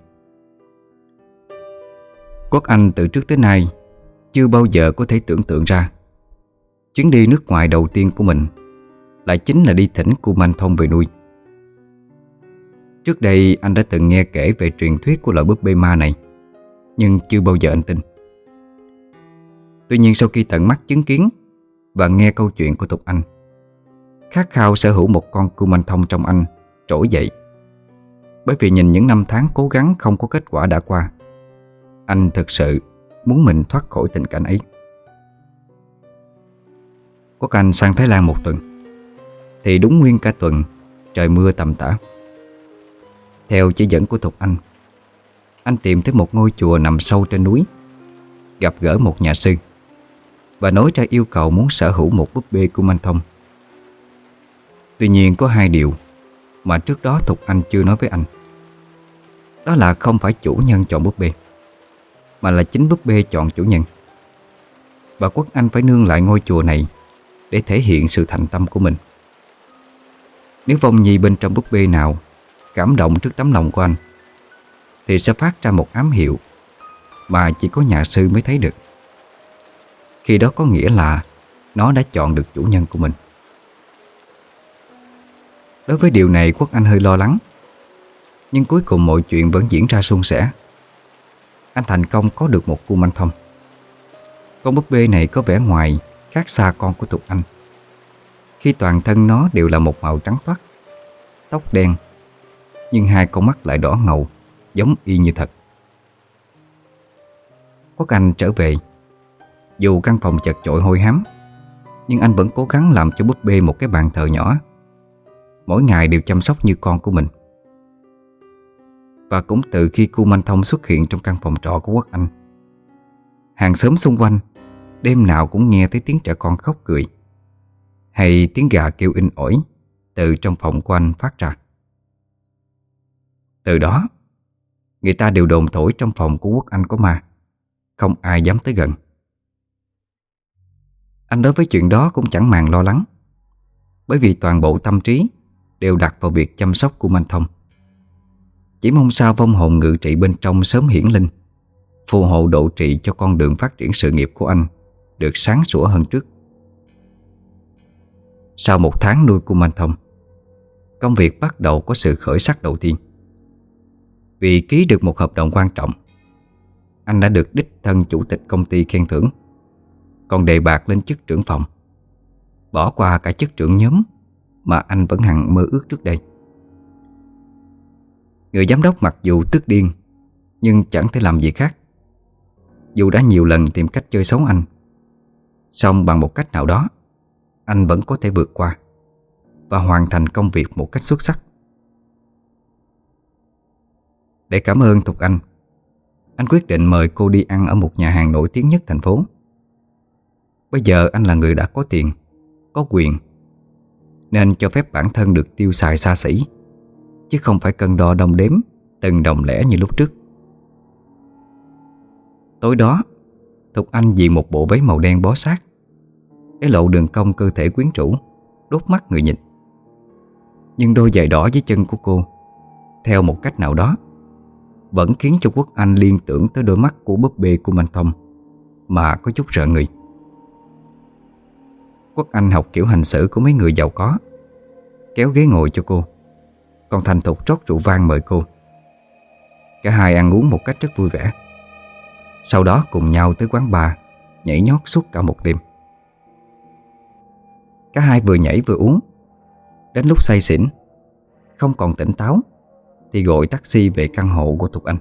Speaker 1: Quốc Anh từ trước tới nay chưa bao giờ có thể tưởng tượng ra chuyến đi nước ngoài đầu tiên của mình lại chính là đi thỉnh Kumanthong về nuôi. Trước đây anh đã từng nghe kể về truyền thuyết của loại búp bê ma này, nhưng chưa bao giờ anh tin. Tuy nhiên sau khi tận mắt chứng kiến và nghe câu chuyện của Thục Anh, khát khao sở hữu một con Kumanthong trong anh trỗi dậy. Bởi vì nhìn những năm tháng cố gắng không có kết quả đã qua, anh thực sự muốn mình thoát khỏi tình cảnh ấy. Quốc Anh sang Thái Lan một tuần thì đúng nguyên cả tuần trời mưa tầm tã. Theo chỉ dẫn của Thục Anh, anh tìm tới một ngôi chùa nằm sâu trên núi, gặp gỡ một nhà sư và nói ra yêu cầu muốn sở hữu một búp bê Kumanthong. Tuy nhiên có hai điều mà trước đó Thục Anh chưa nói với anh. Đó là không phải chủ nhân chọn búp bê, mà là chính búp bê chọn chủ nhân. Và Quốc Anh phải nương lại ngôi chùa này để thể hiện sự thành tâm của mình. Nếu vong nhi bên trong búp bê nào cảm động trước tấm lòng của anh thì sẽ phát ra một ám hiệu mà chỉ có nhà sư mới thấy được. Khi đó có nghĩa là nó đã chọn được chủ nhân của mình. Đối với điều này Quốc Anh hơi lo lắng, nhưng cuối cùng mọi chuyện vẫn diễn ra suôn sẻ. Anh thành công có được một Kumanthong. Con búp bê này có vẻ ngoài khác xa con của Thục Anh, khi toàn thân nó đều là một màu trắng toát, tóc đen, nhưng hai con mắt lại đỏ ngầu, giống y như thật. Quốc Anh trở về. Dù căn phòng chật chội hôi hám, nhưng anh vẫn cố gắng làm cho búp bê một cái bàn thờ nhỏ, mỗi ngày đều chăm sóc như con của mình. Và cũng từ khi Kumanthong xuất hiện trong căn phòng trọ của Quốc Anh, hàng xóm xung quanh đêm nào cũng nghe thấy tiếng trẻ con khóc cười, hay tiếng gà kêu inh ỏi từ trong phòng của anh phát ra. Từ đó, người ta đều đồn thổi trong phòng của Quốc Anh có ma, không ai dám tới gần. Anh đối với chuyện đó cũng chẳng màng lo lắng, bởi vì toàn bộ tâm trí đều đặt vào việc chăm sóc Kumanthong. Chỉ mong sao vong hồn ngự trị bên trong sớm hiển linh, phù hộ độ trì cho con đường phát triển sự nghiệp của anh được sáng sủa hơn trước. Sau một tháng nuôi Kumanthong, công việc bắt đầu có sự khởi sắc đầu tiên. Vì ký được một hợp đồng quan trọng, anh đã được đích thân chủ tịch công ty khen thưởng, còn đề bạt lên chức trưởng phòng, bỏ qua cả chức trưởng nhóm mà anh vẫn hằng mơ ước trước đây. Người giám đốc mặc dù tức điên, nhưng chẳng thể làm gì khác. Dù đã nhiều lần tìm cách chơi xấu anh, song bằng một cách nào đó anh vẫn có thể vượt qua và hoàn thành công việc một cách xuất sắc. Để cảm ơn Thục Anh, anh quyết định mời cô đi ăn ở một nhà hàng nổi tiếng nhất thành phố. Bây giờ anh là người đã có tiền, có quyền, nên cho phép bản thân được tiêu xài xa xỉ, chứ không phải cân đo đong đếm từng đồng lẻ như lúc trước. Tối đó, Thục Anh diện một bộ váy màu đen bó sát, để lộ đường cong cơ thể quyến rũ, đốt mắt người nhìn. Nhưng đôi giày đỏ dưới chân của cô, theo một cách nào đó, vẫn khiến cho Quốc Anh liên tưởng tới đôi mắt của búp bê Kumanthong mà có chút rợn người. Quốc Anh học kiểu hành xử của mấy người giàu có, kéo ghế ngồi cho cô, còn thành thục rót rượu vang mời cô. Cả hai ăn uống một cách rất vui vẻ. Sau đó cùng nhau tới quán bar, nhảy nhót suốt cả một đêm. Cả hai vừa nhảy vừa uống, đến lúc say xỉn, không còn tỉnh táo, thì gọi taxi về căn hộ của Thục Anh.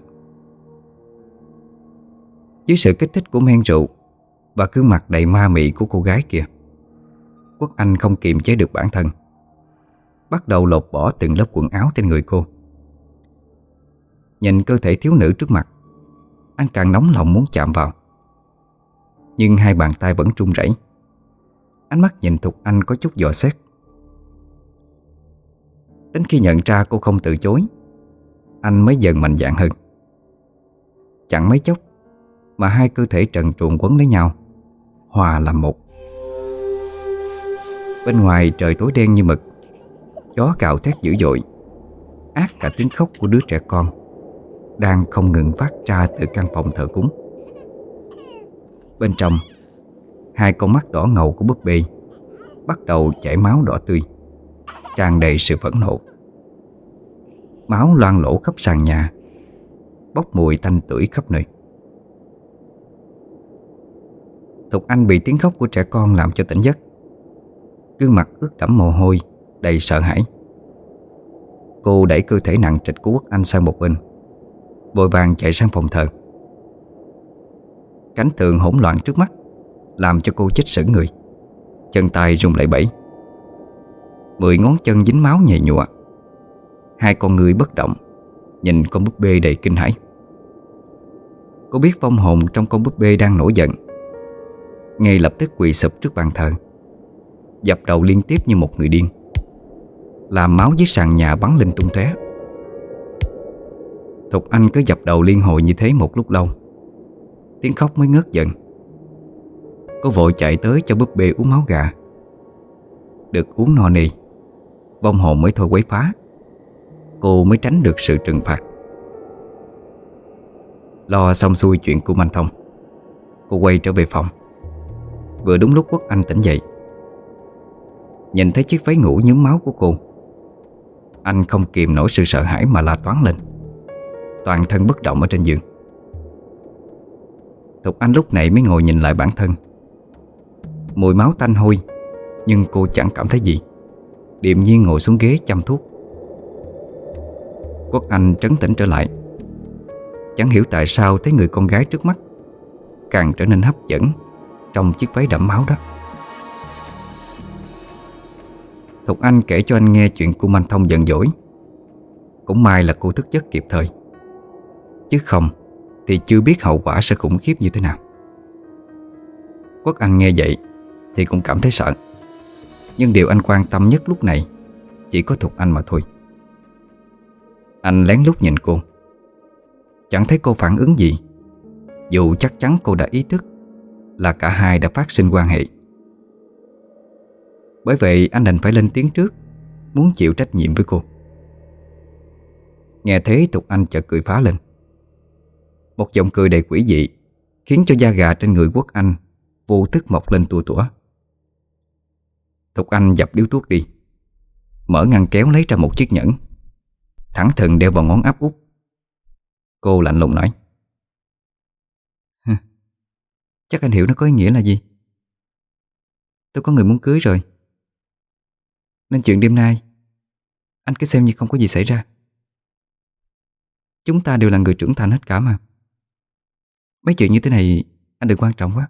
Speaker 1: Dưới sự kích thích của men rượu và gương mặt đầy ma mị của cô gái kia, Quốc Anh không kiềm chế được bản thân, bắt đầu lột bỏ từng lớp quần áo trên người cô. Nhìn cơ thể thiếu nữ trước mặt, anh càng nóng lòng muốn chạm vào. Nhưng hai bàn tay vẫn run rẩy. Ánh mắt nhìn Thục Anh có chút dò xét. Đến khi nhận ra cô không từ chối, anh mới dần mạnh dạn hơn. Chẳng mấy chốc mà hai cơ thể trần truồng quấn lấy nhau, hòa làm một. Bên ngoài trời tối đen như mực, gió cào thét dữ dội, át cả tiếng khóc của đứa trẻ con đang không ngừng phát ra từ căn phòng thờ cúng. Bên trong, hai con mắt đỏ ngầu của búp bê bắt đầu chảy máu đỏ tươi, tràn đầy sự phẫn nộ. Máu loang lỗ khắp sàn nhà, bốc mùi tanh tưởi khắp nơi. Thục Anh bị tiếng khóc của trẻ con làm cho tỉnh giấc, gương mặt ướt đẫm mồ hôi, đầy sợ hãi. Cô đẩy cơ thể nặng trịch của Quốc Anh sang một bên, vội vàng chạy sang phòng thờ. Cảnh tượng hỗn loạn trước mắt làm cho cô chết sững người, chân tay run lẩy bẩy. Mười ngón chân dính máu nhầy nhụa. Hai con người bất động nhìn con búp bê đầy kinh hãi. Cô biết vong hồn trong con búp bê đang nổi giận, ngay lập tức quỳ sụp trước bàn thờ, dập đầu liên tiếp như một người điên, làm máu dưới sàn nhà bắn lên tung tóe. Thục Anh cứ dập đầu liên hồi như thế một lúc lâu, tiếng khóc mới ngớt dần. Cô vội chạy tới cho búp bê uống máu gà. Được uống no nê, vong hồn mới thôi quấy phá, cô mới tránh được sự trừng phạt. Lo xong xuôi chuyện của Manh Thông, cô quay trở về phòng. Vừa đúng lúc Quốc Anh tỉnh dậy, nhìn thấy chiếc váy ngủ nhuốm máu của cô, anh không kìm nổi sự sợ hãi mà la toáng lên, toàn thân bất động ở trên giường. Thục Anh lúc này mới ngồi nhìn lại bản thân. Mùi máu tanh hôi, nhưng cô chẳng cảm thấy gì, điềm nhiên ngồi xuống ghế chăm thuốc. Quốc Anh trấn tĩnh trở lại, chẳng hiểu tại sao thấy người con gái trước mắt càng trở nên hấp dẫn trong chiếc váy đẫm máu đó. Thục Anh kể cho anh nghe chuyện của Manh Thông giận dỗi. Cũng may là cô thức giấc kịp thời, chứ không thì chưa biết hậu quả sẽ khủng khiếp như thế nào. Quốc Anh nghe vậy thì cũng cảm thấy sợ, nhưng điều anh quan tâm nhất lúc này chỉ có Thục Anh mà thôi. Anh lén lút nhìn cô, chẳng thấy cô phản ứng gì, dù chắc chắn cô đã ý thức là cả hai đã phát sinh quan hệ. Bởi vậy anh đành phải lên tiếng trước, muốn chịu trách nhiệm với cô. Nghe thế Thục Anh chợt cười phá lên, một giọng cười đầy quỷ dị khiến cho da gà trên người Quốc Anh vô thức mọc lên tua tủa. Thục Anh dập điếu thuốc đi, mở ngăn kéo lấy ra một chiếc nhẫn, thẳng thừng đeo vào ngón áp út. Cô lạnh lùng nói: "Chắc anh hiểu nó có ý nghĩa là gì. Tôi có người muốn cưới rồi, nên chuyện đêm nay anh cứ xem như không có gì xảy ra. Chúng ta đều là người trưởng thành hết cả mà. Mấy chuyện như thế này anh đừng quan trọng quá."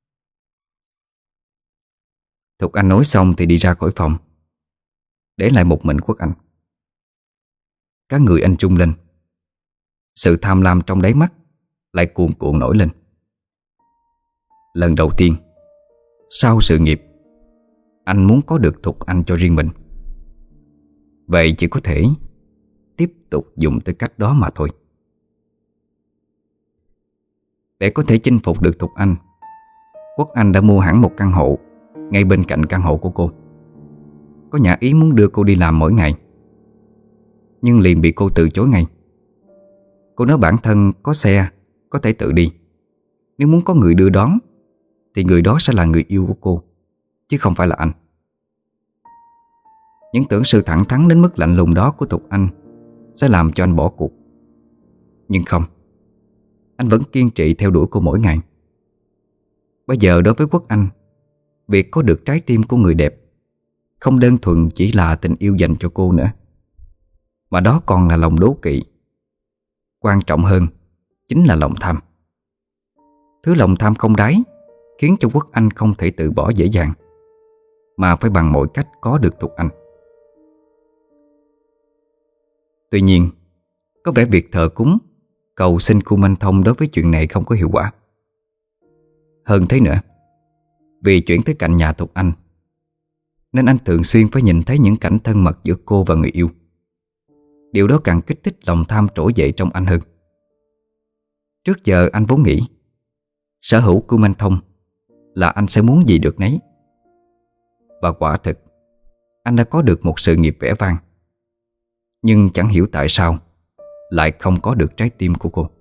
Speaker 1: Thục Anh nói xong thì đi ra khỏi phòng, để lại một mình Quốc Anh. Cả người anh trung lên, sự tham lam trong đáy mắt lại cuồn cuộn nổi lên. Lần đầu tiên sau sự nghiệp, anh muốn có được Thục Anh cho riêng mình. Vậy chỉ có thể tiếp tục dùng tới cách đó mà thôi. Để có thể chinh phục được Thục Anh, Quốc Anh đã mua hẳn một căn hộ ngay bên cạnh căn hộ của cô. Có nhã ý muốn đưa cô đi làm mỗi ngày, nhưng liền bị cô từ chối ngay. Cô nói bản thân có xe, có thể tự đi. Nếu muốn có người đưa đón thì người đó sẽ là người yêu của cô, chứ không phải là anh. Những tưởng sự thẳng thắn đến mức lạnh lùng đó của Thục Anh sẽ làm cho anh bỏ cuộc. Nhưng không, anh vẫn kiên trì theo đuổi cô mỗi ngày. Bây giờ đối với Quốc Anh, việc có được trái tim của người đẹp không đơn thuần chỉ là tình yêu dành cho cô nữa, mà đó còn là lòng đố kỵ. Quan trọng hơn chính là lòng tham. Thứ lòng tham không đáy khiến cho Quốc Anh không thể từ bỏ dễ dàng, mà phải bằng mọi cách có được Thục Anh. Tuy nhiên, có vẻ việc thờ cúng, cầu xin cô Manh Thông đối với chuyện này không có hiệu quả. Hơn thế nữa, vì chuyển tới cạnh nhà Thục Anh nên anh thường xuyên phải nhìn thấy những cảnh thân mật giữa cô và người yêu. Điều đó càng kích thích lòng tham trỗi dậy trong anh hơn. Trước giờ anh vốn nghĩ sở hữu Kumanthong Thông là anh sẽ muốn gì được nấy. Và quả thực anh đã có được một sự nghiệp vẻ vang. Nhưng chẳng hiểu tại sao lại không có được trái tim của cô.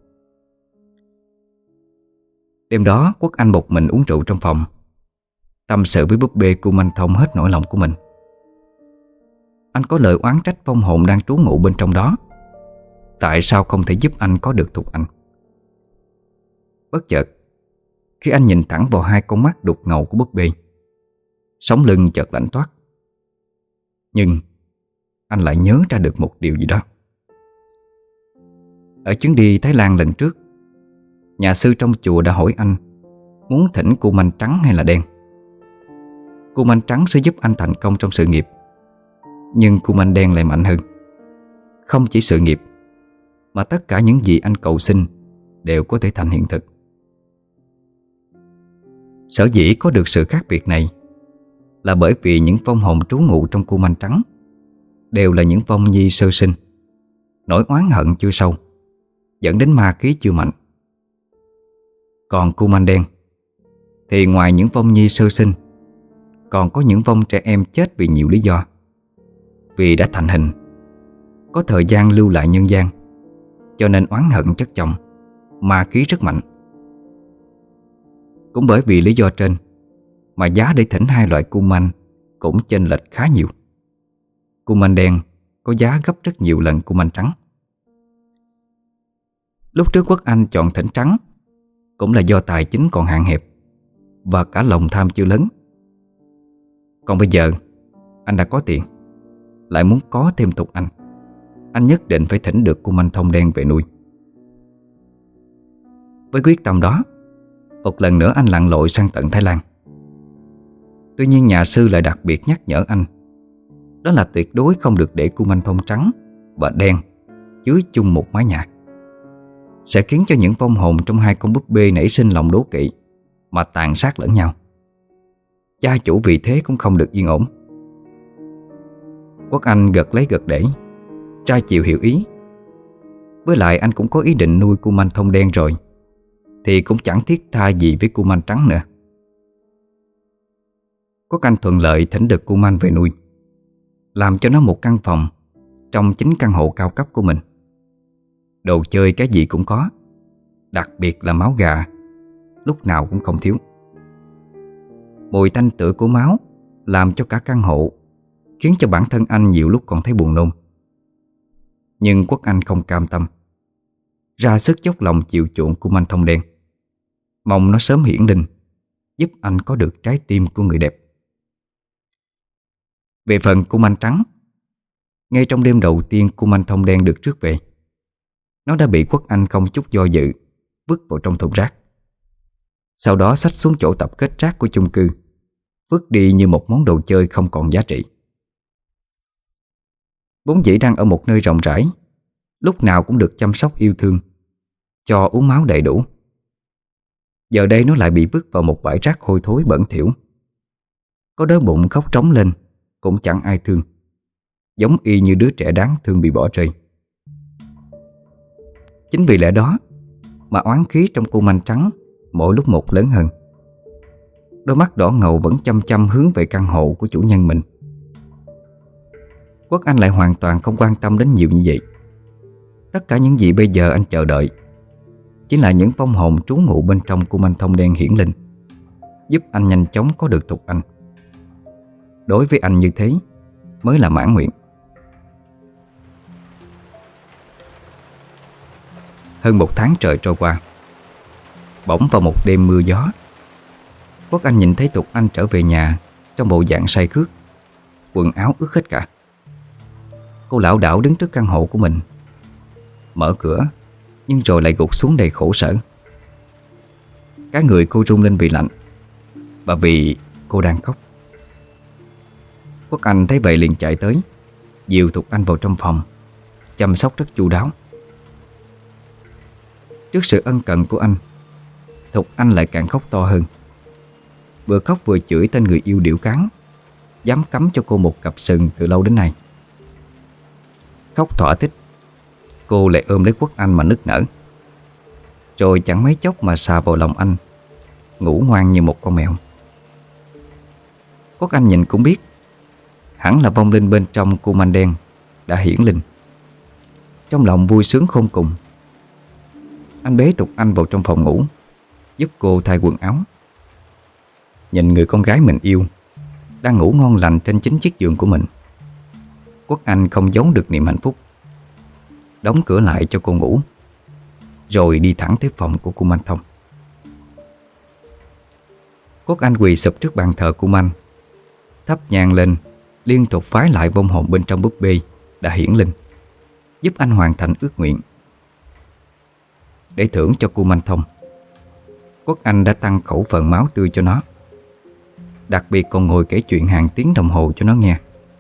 Speaker 1: Đêm đó Quốc Anh một mình uống rượu trong phòng, tâm sự với búp bê Kumanthong Thông hết nỗi lòng của mình. Anh có lời oán trách vong hồn đang trú ngụ bên trong đó. Tại sao không thể giúp anh có được Thục Anh? Bất chợt, khi anh nhìn thẳng vào hai con mắt đục ngầu của búp bê, sống lưng chợt lạnh toát. Nhưng anh lại nhớ ra được một điều gì đó. Ở chuyến đi Thái Lan lần trước, nhà sư trong chùa đã hỏi anh muốn thỉnh cô manh trắng hay là đen. Cô manh trắng sẽ giúp anh thành công trong sự nghiệp, nhưng cô manh đen lại mạnh hơn. Không chỉ sự nghiệp, mà tất cả những gì anh cầu xin đều có thể thành hiện thực. Sở dĩ có được sự khác biệt này là bởi vì những vong hồn trú ngụ trong cô manh trắng đều là những vong nhi sơ sinh, nỗi oán hận chưa sâu, dẫn đến ma khí chưa mạnh. Còn cô manh đen thì ngoài những vong nhi sơ sinh, còn có những vong trẻ em chết vì nhiều lý do. Vì đã thành hình, có thời gian lưu lại nhân gian, cho nên oán hận chất chồng, ma khí rất mạnh. Cũng bởi vì lý do trên mà giá để thỉnh hai loại Kuman cũng chênh lệch khá nhiều. Kuman đen có giá gấp rất nhiều lần Kuman trắng. Lúc trước Quốc Anh chọn thỉnh trắng cũng là do tài chính còn hạn hẹp và cả lòng tham chưa lớn. Còn bây giờ anh đã có tiền, lại muốn có thêm Thục Anh, anh nhất định phải thỉnh được Kuman Thông đen về nuôi. Với quyết tâm đó, một lần nữa anh lặn lội sang tận Thái Lan. Tuy nhiên nhà sư lại đặc biệt nhắc nhở anh, đó là tuyệt đối không được để Kuman Thông trắng và đen dưới chung một mái nhà, sẽ khiến cho những vong hồn trong hai con búp bê nảy sinh lòng đố kỵ mà tàn sát lẫn nhau. Cha chủ vì thế cũng không được yên ổn. Quốc Anh gật lấy gật để, trai chịu hiểu ý. Với lại anh cũng có ý định nuôi Kuman Thông đen rồi, thì cũng chẳng thiết tha gì với Kuman trắng nữa. Quốc Anh thuận lợi thỉnh được Kuman về nuôi, làm cho nó một căn phòng trong chính căn hộ cao cấp của mình. Đồ chơi cái gì cũng có, đặc biệt là máu gà, lúc nào cũng không thiếu. Mùi tanh tưởi của máu làm cho cả căn hộ, khiến cho bản thân anh nhiều lúc còn thấy buồn nôn. Nhưng Quốc Anh không cam tâm, ra sức dốc lòng chịu chuộng Kuman Thông đen, mong nó sớm hiển linh, giúp anh có được trái tim của người đẹp. Về phần Kuman trắng, ngay trong đêm đầu tiên Kuman Thông đen được rước về, nó đã bị Quốc Anh không chút do dự vứt vào trong thùng rác. Sau đó xách xuống chỗ tập kết rác của chung cư, vứt đi như một món đồ chơi không còn giá trị. Vốn dĩ đang ở một nơi rộng rãi, lúc nào cũng được chăm sóc yêu thương, cho uống máu đầy đủ, giờ đây nó lại bị vứt vào một bãi rác hôi thối bẩn thỉu. Có đứa bụng khóc trống lên cũng chẳng ai thương, giống y như đứa trẻ đáng thương bị bỏ rơi. Chính vì lẽ đó mà oán khí trong cô manh trắng mỗi lúc một lớn hơn. Đôi mắt đỏ ngầu vẫn chăm chăm hướng về căn hộ của chủ nhân mình. Quốc Anh lại hoàn toàn không quan tâm đến nhiều như vậy. Tất cả những gì bây giờ anh chờ đợi chính là những vong hồn trú ngụ bên trong Kuman Thông đen hiển linh, giúp anh nhanh chóng có được Thục Anh. Đối với anh như thế mới là mãn nguyện. Hơn một tháng trời trôi qua, bỗng vào một đêm mưa gió, Quốc Anh nhìn thấy Thục Anh trở về nhà trong bộ dạng say khướt, quần áo ướt hết cả. Cô lảo đảo đứng trước căn hộ của mình, mở cửa nhưng rồi lại gục xuống đầy khổ sở. Cả người cô run lên vì lạnh và vì cô đang khóc. Quốc Anh thấy vậy liền chạy tới, dìu Thục Anh vào trong phòng, chăm sóc rất chu đáo. Trước sự ân cần của anh, Thục Anh lại càng khóc to hơn, vừa khóc vừa chửi tên người yêu điểu cắn, dám cắm cho cô một cặp sừng từ lâu đến nay. Khóc thỏa thích, cô lại ôm lấy Quốc Anh mà nức nở. Rồi chẳng mấy chốc mà xà vào lòng anh, ngủ ngoan như một con mèo. Quốc Anh nhìn cũng biết hẳn là vong linh bên trong cô manh đen đã hiển linh. Trong lòng vui sướng khôn cùng, anh bế Tục Anh vào trong phòng ngủ, giúp cô thay quần áo. Nhìn người con gái mình yêu đang ngủ ngon lành trên chính chiếc giường của mình, Quốc Anh không giấu được niềm hạnh phúc. Đóng cửa lại cho cô ngủ, rồi đi thẳng tới phòng của cô Manh Thông. Quốc Anh quỳ sụp trước bàn thờ của Manh, thắp nhang lên, liên tục phái lại vong hồn bên trong búp bê đã hiển linh, giúp anh hoàn thành ước nguyện. Để thưởng cho cô Manh Thông, Quốc Anh đã tăng khẩu phần máu tươi cho nó, đặc biệt còn ngồi kể chuyện hàng tiếng đồng hồ cho nó nghe.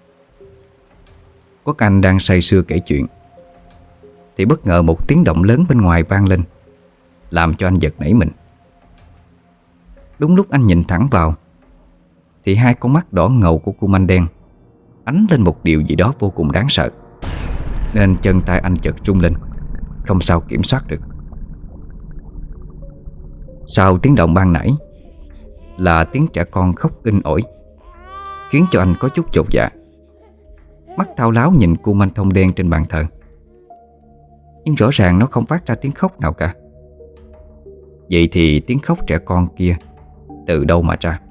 Speaker 1: Quốc Anh đang say sưa kể chuyện thì bất ngờ một tiếng động lớn bên ngoài vang lên, làm cho anh giật nảy mình. Đúng lúc anh nhìn thẳng vào thì hai con mắt đỏ ngầu của cô manh đen ánh lên một điều gì đó vô cùng đáng sợ, nên chân tay anh chợt rung lên, không sao kiểm soát được. Sau tiếng động ban nãy là tiếng trẻ con khóc inh ỏi, khiến cho anh có chút chột dạ. Mắt thao láo nhìn cô Manh Thông đen trên bàn thờ, nhưng rõ ràng nó không phát ra tiếng khóc nào cả. Vậy thì tiếng khóc trẻ con kia từ đâu mà ra?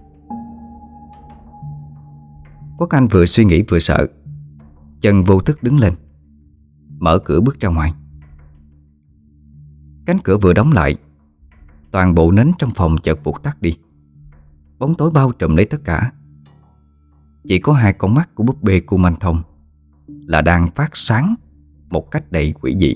Speaker 1: Quốc Anh vừa suy nghĩ vừa sợ, chân vô thức đứng lên, mở cửa bước ra ngoài. Cánh cửa vừa đóng lại, toàn bộ nến trong phòng chợt vụt tắt đi. Bóng tối bao trùm lấy tất cả. Chỉ có hai con mắt của búp bê cô Manh Thông là đang phát sáng một cách đầy quỷ dị.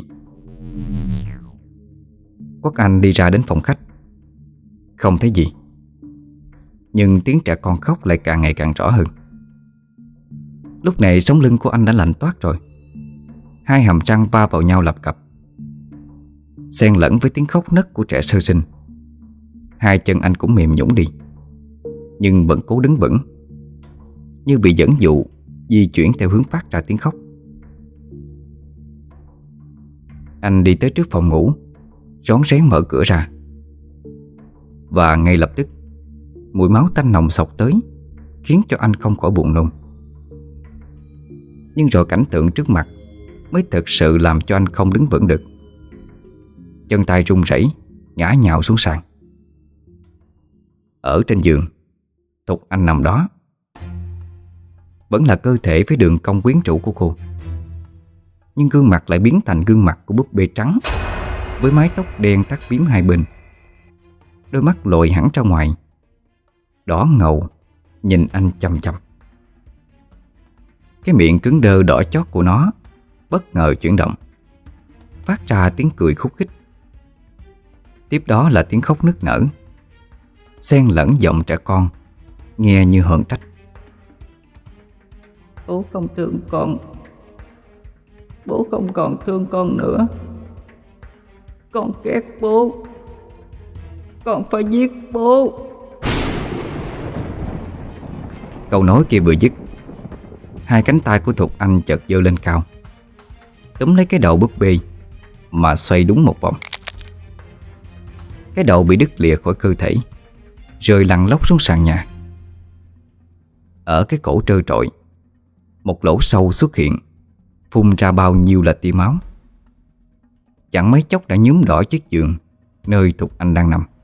Speaker 1: Quốc Anh đi ra đến phòng khách, không thấy gì, nhưng tiếng trẻ con khóc lại càng ngày càng rõ hơn. Lúc này sống lưng của anh đã lạnh toát rồi, hai hàm răng va vào nhau lập cập, xen lẫn với tiếng khóc nấc của trẻ sơ sinh. Hai chân anh cũng mềm nhũn đi, nhưng vẫn cố đứng vững, như bị dẫn dụ di chuyển theo hướng phát ra tiếng khóc. Anh đi tới trước phòng ngủ, rón rén mở cửa ra, và ngay lập tức mùi máu tanh nồng xộc tới, khiến cho anh không khỏi buồn nôn. Nhưng rồi cảnh tượng trước mặt mới thực sự làm cho anh không đứng vững được. Chân tay run rẩy, ngã nhào xuống sàn. Ở trên giường, Tục Anh nằm đó, vẫn là cơ thể với đường cong quyến rũ của cô, nhưng gương mặt lại biến thành gương mặt của búp bê trắng, với mái tóc đen thắt bím hai bên, đôi mắt lồi hẳn ra ngoài, đỏ ngầu nhìn anh chằm chằm. Cái miệng cứng đơ đỏ chót của nó bất ngờ chuyển động, phát ra tiếng cười khúc khích. Tiếp đó là tiếng khóc nức nở, xen lẫn giọng trẻ con, nghe như hờn trách.
Speaker 3: Bố không thương con, bố không còn thương con nữa. Con ghét bố, con phải giết bố.
Speaker 1: Câu nói kia vừa dứt, hai cánh tay của Thục Anh chợt giơ lên cao, túm lấy cái đầu búp bê mà xoay đúng một vòng. Cái đầu bị đứt lìa khỏi cơ thể, rơi lăn lóc xuống sàn nhà. Ở cái cổ trơ trọi, một lỗ sâu xuất hiện, phun ra bao nhiêu là tia máu. Chẳng mấy chốc đã nhuốm đỏ chiếc giường nơi Thục Anh đang nằm.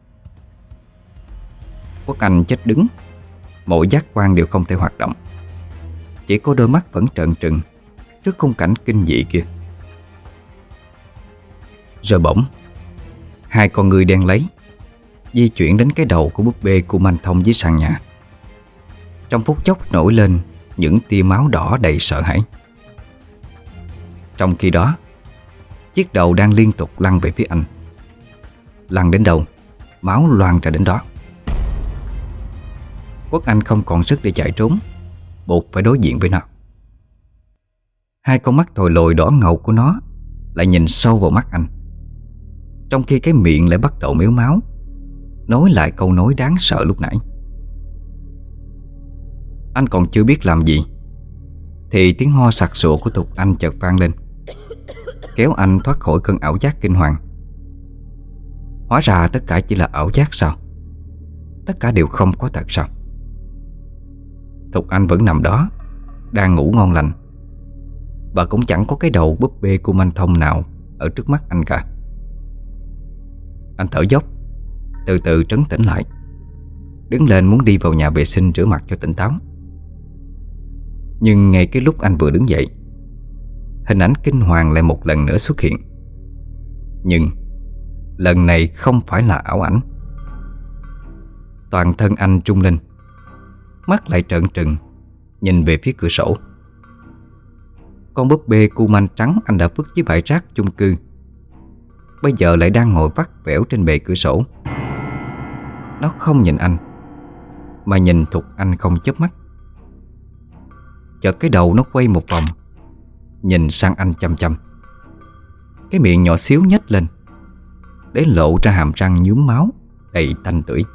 Speaker 1: Quốc Anh chết đứng, mọi giác quan đều không thể hoạt động, chỉ có đôi mắt vẫn trợn trừng trước khung cảnh kinh dị kia. Rồi bỗng, hai con người đen lấy di chuyển đến cái đầu của búp bê của Manh Thông dưới sàn nhà. Trong phút chốc nổi lên những tia máu đỏ đầy sợ hãi. Trong khi đó, chiếc đầu đang liên tục lăn về phía anh. Lăn đến đâu, máu loang ra đến đó. Quốc Anh không còn sức để chạy trốn, buộc phải đối diện với nó. Hai con mắt thồi lồi đỏ ngầu của nó lại nhìn sâu vào mắt anh, trong khi cái miệng lại bắt đầu mếu máu, nói lại câu nói đáng sợ lúc nãy. Anh còn chưa biết làm gì thì tiếng ho sặc sụa của Thục Anh chợt vang lên, kéo anh thoát khỏi cơn ảo giác kinh hoàng. Hóa ra tất cả chỉ là ảo giác sao? Tất cả đều không có thật sao? Thục Anh vẫn nằm đó, đang ngủ ngon lành, và cũng chẳng có cái đầu búp bê của manh thông nào ở trước mắt anh cả. Anh thở dốc, từ từ trấn tĩnh lại, đứng lên muốn đi vào nhà vệ sinh rửa mặt cho tỉnh táo. Nhưng ngay cái lúc anh vừa đứng dậy, hình ảnh kinh hoàng lại một lần nữa xuất hiện. Nhưng lần này không phải là ảo ảnh. Toàn thân anh trung lên, mắt lại trợn trừng nhìn về phía cửa sổ. Con búp bê cu manh trắng anh đã vứt dưới bãi rác chung cư bây giờ lại đang ngồi vắt vẻo trên bệ cửa sổ. Nó không nhìn anh, mà nhìn Thục Anh không chớp mắt. Chợt cái đầu nó quay một vòng, nhìn sang anh chăm chăm. Cái miệng nhỏ xíu nhếch lên, để lộ ra hàm răng nhuốm máu đầy tanh tưởi.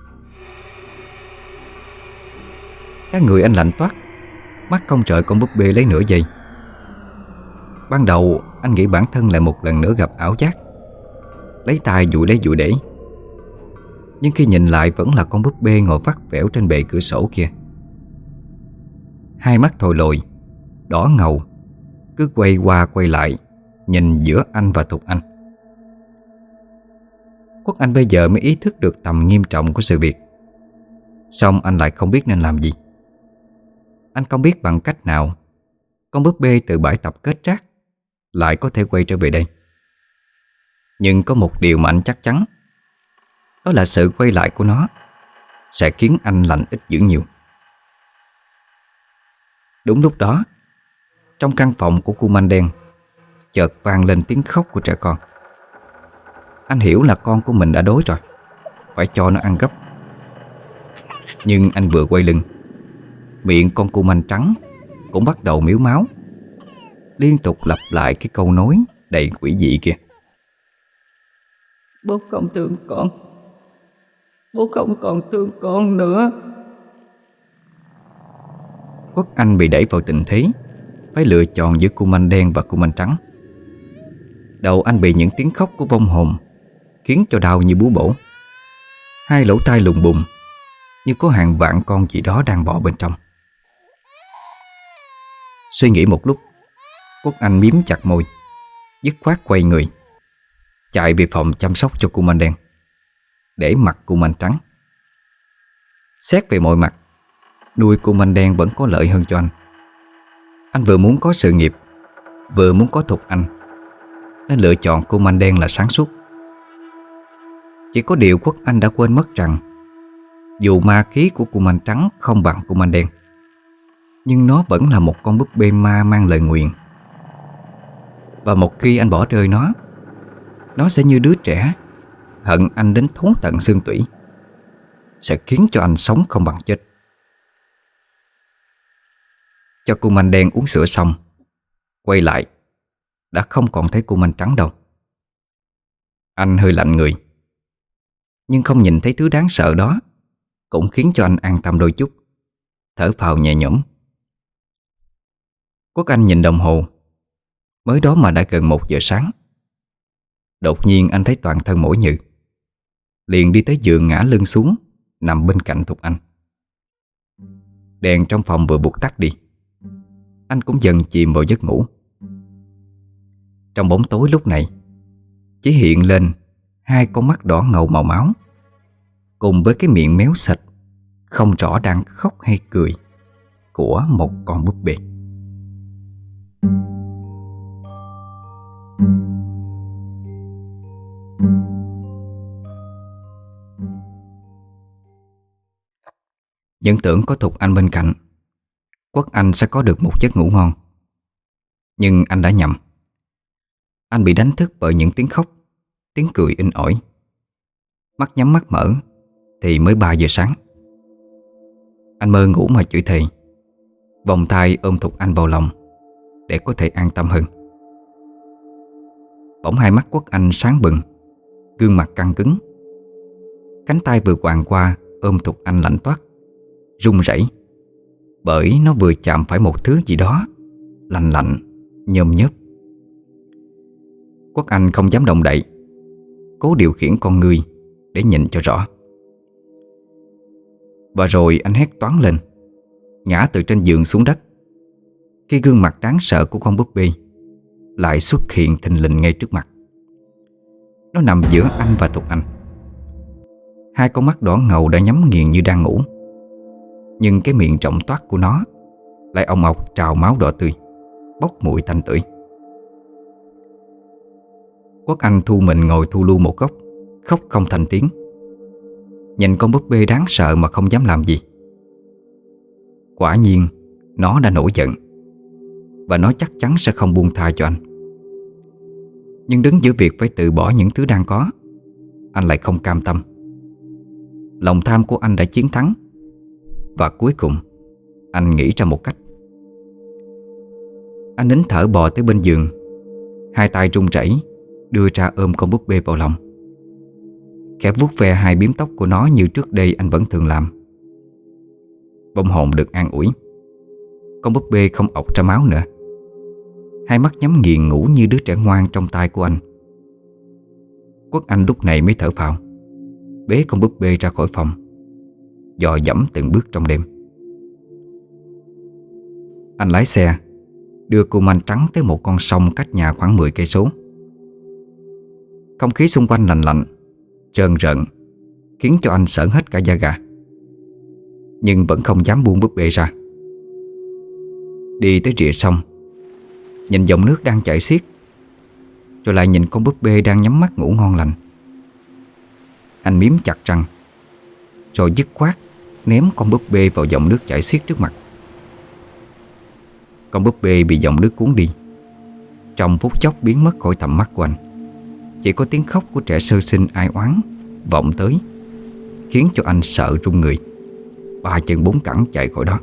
Speaker 1: Cả người anh lạnh toát, mắt không rời con búp bê lấy nửa giây. Ban đầu anh nghĩ bản thân lại một lần nữa gặp ảo giác, lấy tay dụi lấy dụi để. Nhưng khi nhìn lại vẫn là con búp bê ngồi vắt vẻo trên bệ cửa sổ kia. Hai mắt thồi lồi, đỏ ngầu, cứ quay qua quay lại nhìn giữa anh và Thục Anh. Quốc Anh bây giờ mới ý thức được tầm nghiêm trọng của sự việc. Xong anh lại không biết nên làm gì. Anh không biết bằng cách nào con búp bê từ bãi tập kết rác lại có thể quay trở về đây. Nhưng có một điều mà anh chắc chắn, đó là sự quay lại của nó sẽ khiến anh lành ít dữ nhiều. Đúng lúc đó, trong căn phòng của cô Manh đen chợt vang lên tiếng khóc của trẻ con. Anh hiểu là con của mình đã đói rồi, phải cho nó ăn gấp. Nhưng anh vừa quay lưng, miệng con cô Manh trắng cũng bắt đầu miếu máu, liên tục lặp lại cái câu nói đầy quỷ dị kia.
Speaker 3: Bố không thương con, bố không còn thương con nữa.
Speaker 1: Quốc Anh bị đẩy vào tình thế phải lựa chọn giữa cô Manh đen và cô Manh trắng. Đầu anh bị những tiếng khóc của vong hồn khiến cho đau như búa bổ. Hai lỗ tai lùng bùng như có hàng vạn con gì đó đang bò bên trong. Suy nghĩ một lúc, Quốc Anh miếm chặt môi, dứt khoát quay người chạy về phòng chăm sóc cho cô Manh đen, để mặc cô Manh trắng. Xét về mọi mặt, nuôi cô Manh đen vẫn có lợi hơn cho anh. Anh vừa muốn có sự nghiệp, vừa muốn có Thục Anh, nên lựa chọn cô Manh đen là sáng suốt. Chỉ có điều Quốc Anh đã quên mất rằng dù ma khí của cô Manh trắng không bằng cô Manh đen, nhưng nó vẫn là một con búp bê ma mang lời nguyền. Và một khi anh bỏ rơi nó, nó sẽ như đứa trẻ hận anh đến thấu tận xương tủy, sẽ khiến cho anh sống không bằng chết. Cho cô Manh đen uống sữa xong, quay lại đã không còn thấy cô Manh trắng đâu. Anh hơi lạnh người, nhưng không nhìn thấy thứ đáng sợ đó cũng khiến cho anh an tâm đôi chút, thở phào nhẹ nhõm. Quốc Anh nhìn đồng hồ, mới đó mà đã gần một giờ sáng. Đột nhiên anh thấy toàn thân mỏi nhừ, liền đi tới giường ngã lưng xuống, nằm bên cạnh Thục Anh. Đèn trong phòng vừa bụt tắt đi, anh cũng dần chìm vào giấc ngủ. Trong bóng tối lúc này chỉ hiện lên hai con mắt đỏ ngầu màu máu, cùng với cái miệng méo sạch không rõ đang khóc hay cười của một con búp bê. Vẫn tưởng có Thục Anh bên cạnh, Quốc Anh sẽ có được một giấc ngủ ngon. Nhưng anh đã nhầm. Anh bị đánh thức bởi những tiếng khóc, tiếng cười inh ỏi. Mắt nhắm mắt mở thì mới ba giờ sáng. Anh mơ ngủ mà chửi thề, vòng tay ôm Thục Anh vào lòng để có thể an tâm hơn. Bỗng hai mắt Quốc Anh sáng bừng, gương mặt căng cứng. Cánh tay vừa quàng qua ôm Thục Anh lạnh toát, run rẩy, bởi nó vừa chạm phải một thứ gì đó lạnh lạnh, nhôm nhớp. Quốc Anh không dám động đậy, cố điều khiển con người để nhìn cho rõ. Và rồi anh hét toáng lên, ngã từ trên giường xuống đất, khi gương mặt đáng sợ của con búp bê lại xuất hiện thình lình ngay trước mặt. Nó nằm giữa anh và Thục Anh. Hai con mắt đỏ ngầu đã nhắm nghiền như đang ngủ, nhưng cái miệng rộng toát của nó lại ong ọc trào máu đỏ tươi, bốc mùi tanh tưởi. Quốc Anh thu mình ngồi thu lu một góc, khóc không thành tiếng, nhìn con búp bê đáng sợ mà không dám làm gì. Quả nhiên nó đã nổi giận, và nó chắc chắn sẽ không buông tha cho anh. Nhưng đứng giữa việc phải từ bỏ những thứ đang có, anh lại không cam tâm. Lòng tham của anh đã chiến thắng, và cuối cùng anh nghĩ ra một cách. Anh nín thở bò tới bên giường, hai tay run rẩy đưa ra ôm con búp bê vào lòng, khẽ vuốt ve hai bím tóc của nó như trước đây anh vẫn thường làm. Vong hồn được an ủi, con búp bê không ọc ra máu nữa, hai mắt nhắm nghiền ngủ như đứa trẻ ngoan trong tay của anh. Quốc Anh lúc này mới thở phào, bế con búp bê ra khỏi phòng, dò dẫm từng bước trong đêm. Anh lái xe đưa cô manh trắng tới một con sông cách nhà khoảng mười cây số. Không khí xung quanh lạnh lạnh, trơn rợn, khiến cho anh sởn hết cả da gà, nhưng vẫn không dám buông búp bê ra. Đi tới rìa sông, nhìn dòng nước đang chảy xiết, rồi lại nhìn con búp bê đang nhắm mắt ngủ ngon lành. Anh miếm chặt răng, rồi dứt khoát ném con búp bê vào dòng nước chảy xiết trước mặt. Con búp bê bị dòng nước cuốn đi, trong phút chốc biến mất khỏi tầm mắt của anh. Chỉ có tiếng khóc của trẻ sơ sinh ai oán vọng tới, khiến cho anh sợ run người, ba chân bốn cẳng chạy khỏi đó.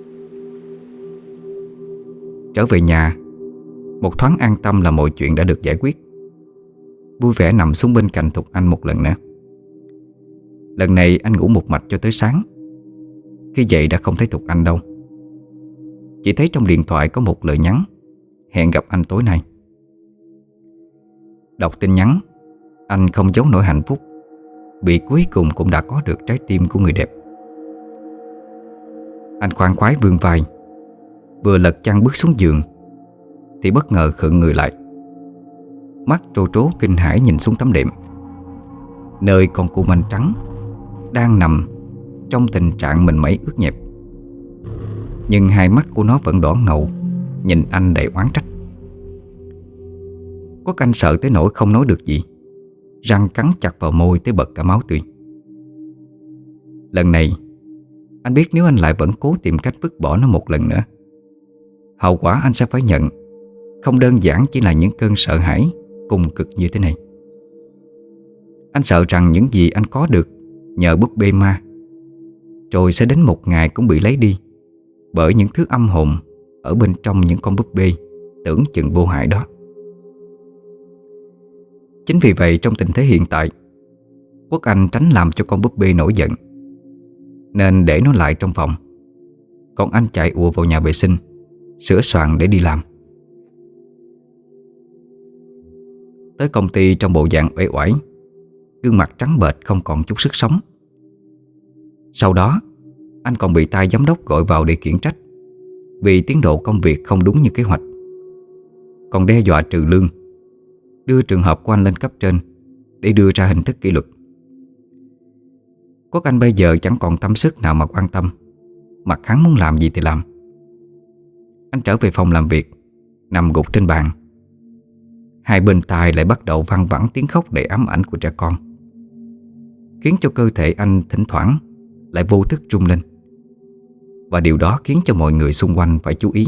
Speaker 1: Trở về nhà, một thoáng an tâm là mọi chuyện đã được giải quyết. Vui vẻ nằm xuống bên cạnh Thục Anh một lần nữa. Lần này anh ngủ một mạch cho tới sáng. Khi dậy đã không thấy Thục Anh đâu, chỉ thấy trong điện thoại có một lời nhắn hẹn gặp anh tối nay. Đọc tin nhắn, anh không giấu nổi hạnh phúc vì cuối cùng cũng đã có được trái tim của người đẹp. Anh khoan khoái vươn vai, vừa lật chăn bước xuống giường thì bất ngờ khựng người lại, mắt trố trố kinh hãi nhìn xuống tấm đệm, nơi con cua manh trắng đang nằm trong tình trạng mình mẩy ướt nhẹp. Nhưng hai mắt của nó vẫn đỏ ngầu, nhìn anh đầy oán trách. Quốc Anh sợ tới nỗi không nói được gì, răng cắn chặt vào môi tới bật cả máu tươi. Lần này anh biết nếu anh lại vẫn cố tìm cách vứt bỏ nó một lần nữa, hậu quả anh sẽ phải nhận không đơn giản chỉ là những cơn sợ hãi cùng cực như thế này. Anh sợ rằng những gì anh có được nhờ búp bê ma rồi sẽ đến một ngày cũng bị lấy đi bởi những thứ âm hồn ở bên trong những con búp bê tưởng chừng vô hại đó. Chính vì vậy trong tình thế hiện tại, Quốc Anh tránh làm cho con búp bê nổi giận, nên để nó lại trong phòng, còn anh chạy ùa vào nhà vệ sinh sửa soạn để đi làm. Tới công ty trong bộ dạng uể oải, gương mặt trắng bệch không còn chút sức sống. Sau đó anh còn bị tay giám đốc gọi vào để khiển trách vì tiến độ công việc không đúng như kế hoạch, còn đe dọa trừ lương, đưa trường hợp của anh lên cấp trên để đưa ra hình thức kỷ luật. Quốc Anh bây giờ chẳng còn tâm sức nào mà quan tâm, mặc hắn muốn làm gì thì làm. Anh trở về phòng làm việc, nằm gục trên bàn. Hai bên tai lại bắt đầu văng vẳng tiếng khóc đầy ám ảnh của trẻ con, khiến cho cơ thể anh thỉnh thoảng lại vô thức rung lên. Và điều đó khiến cho mọi người xung quanh phải chú ý.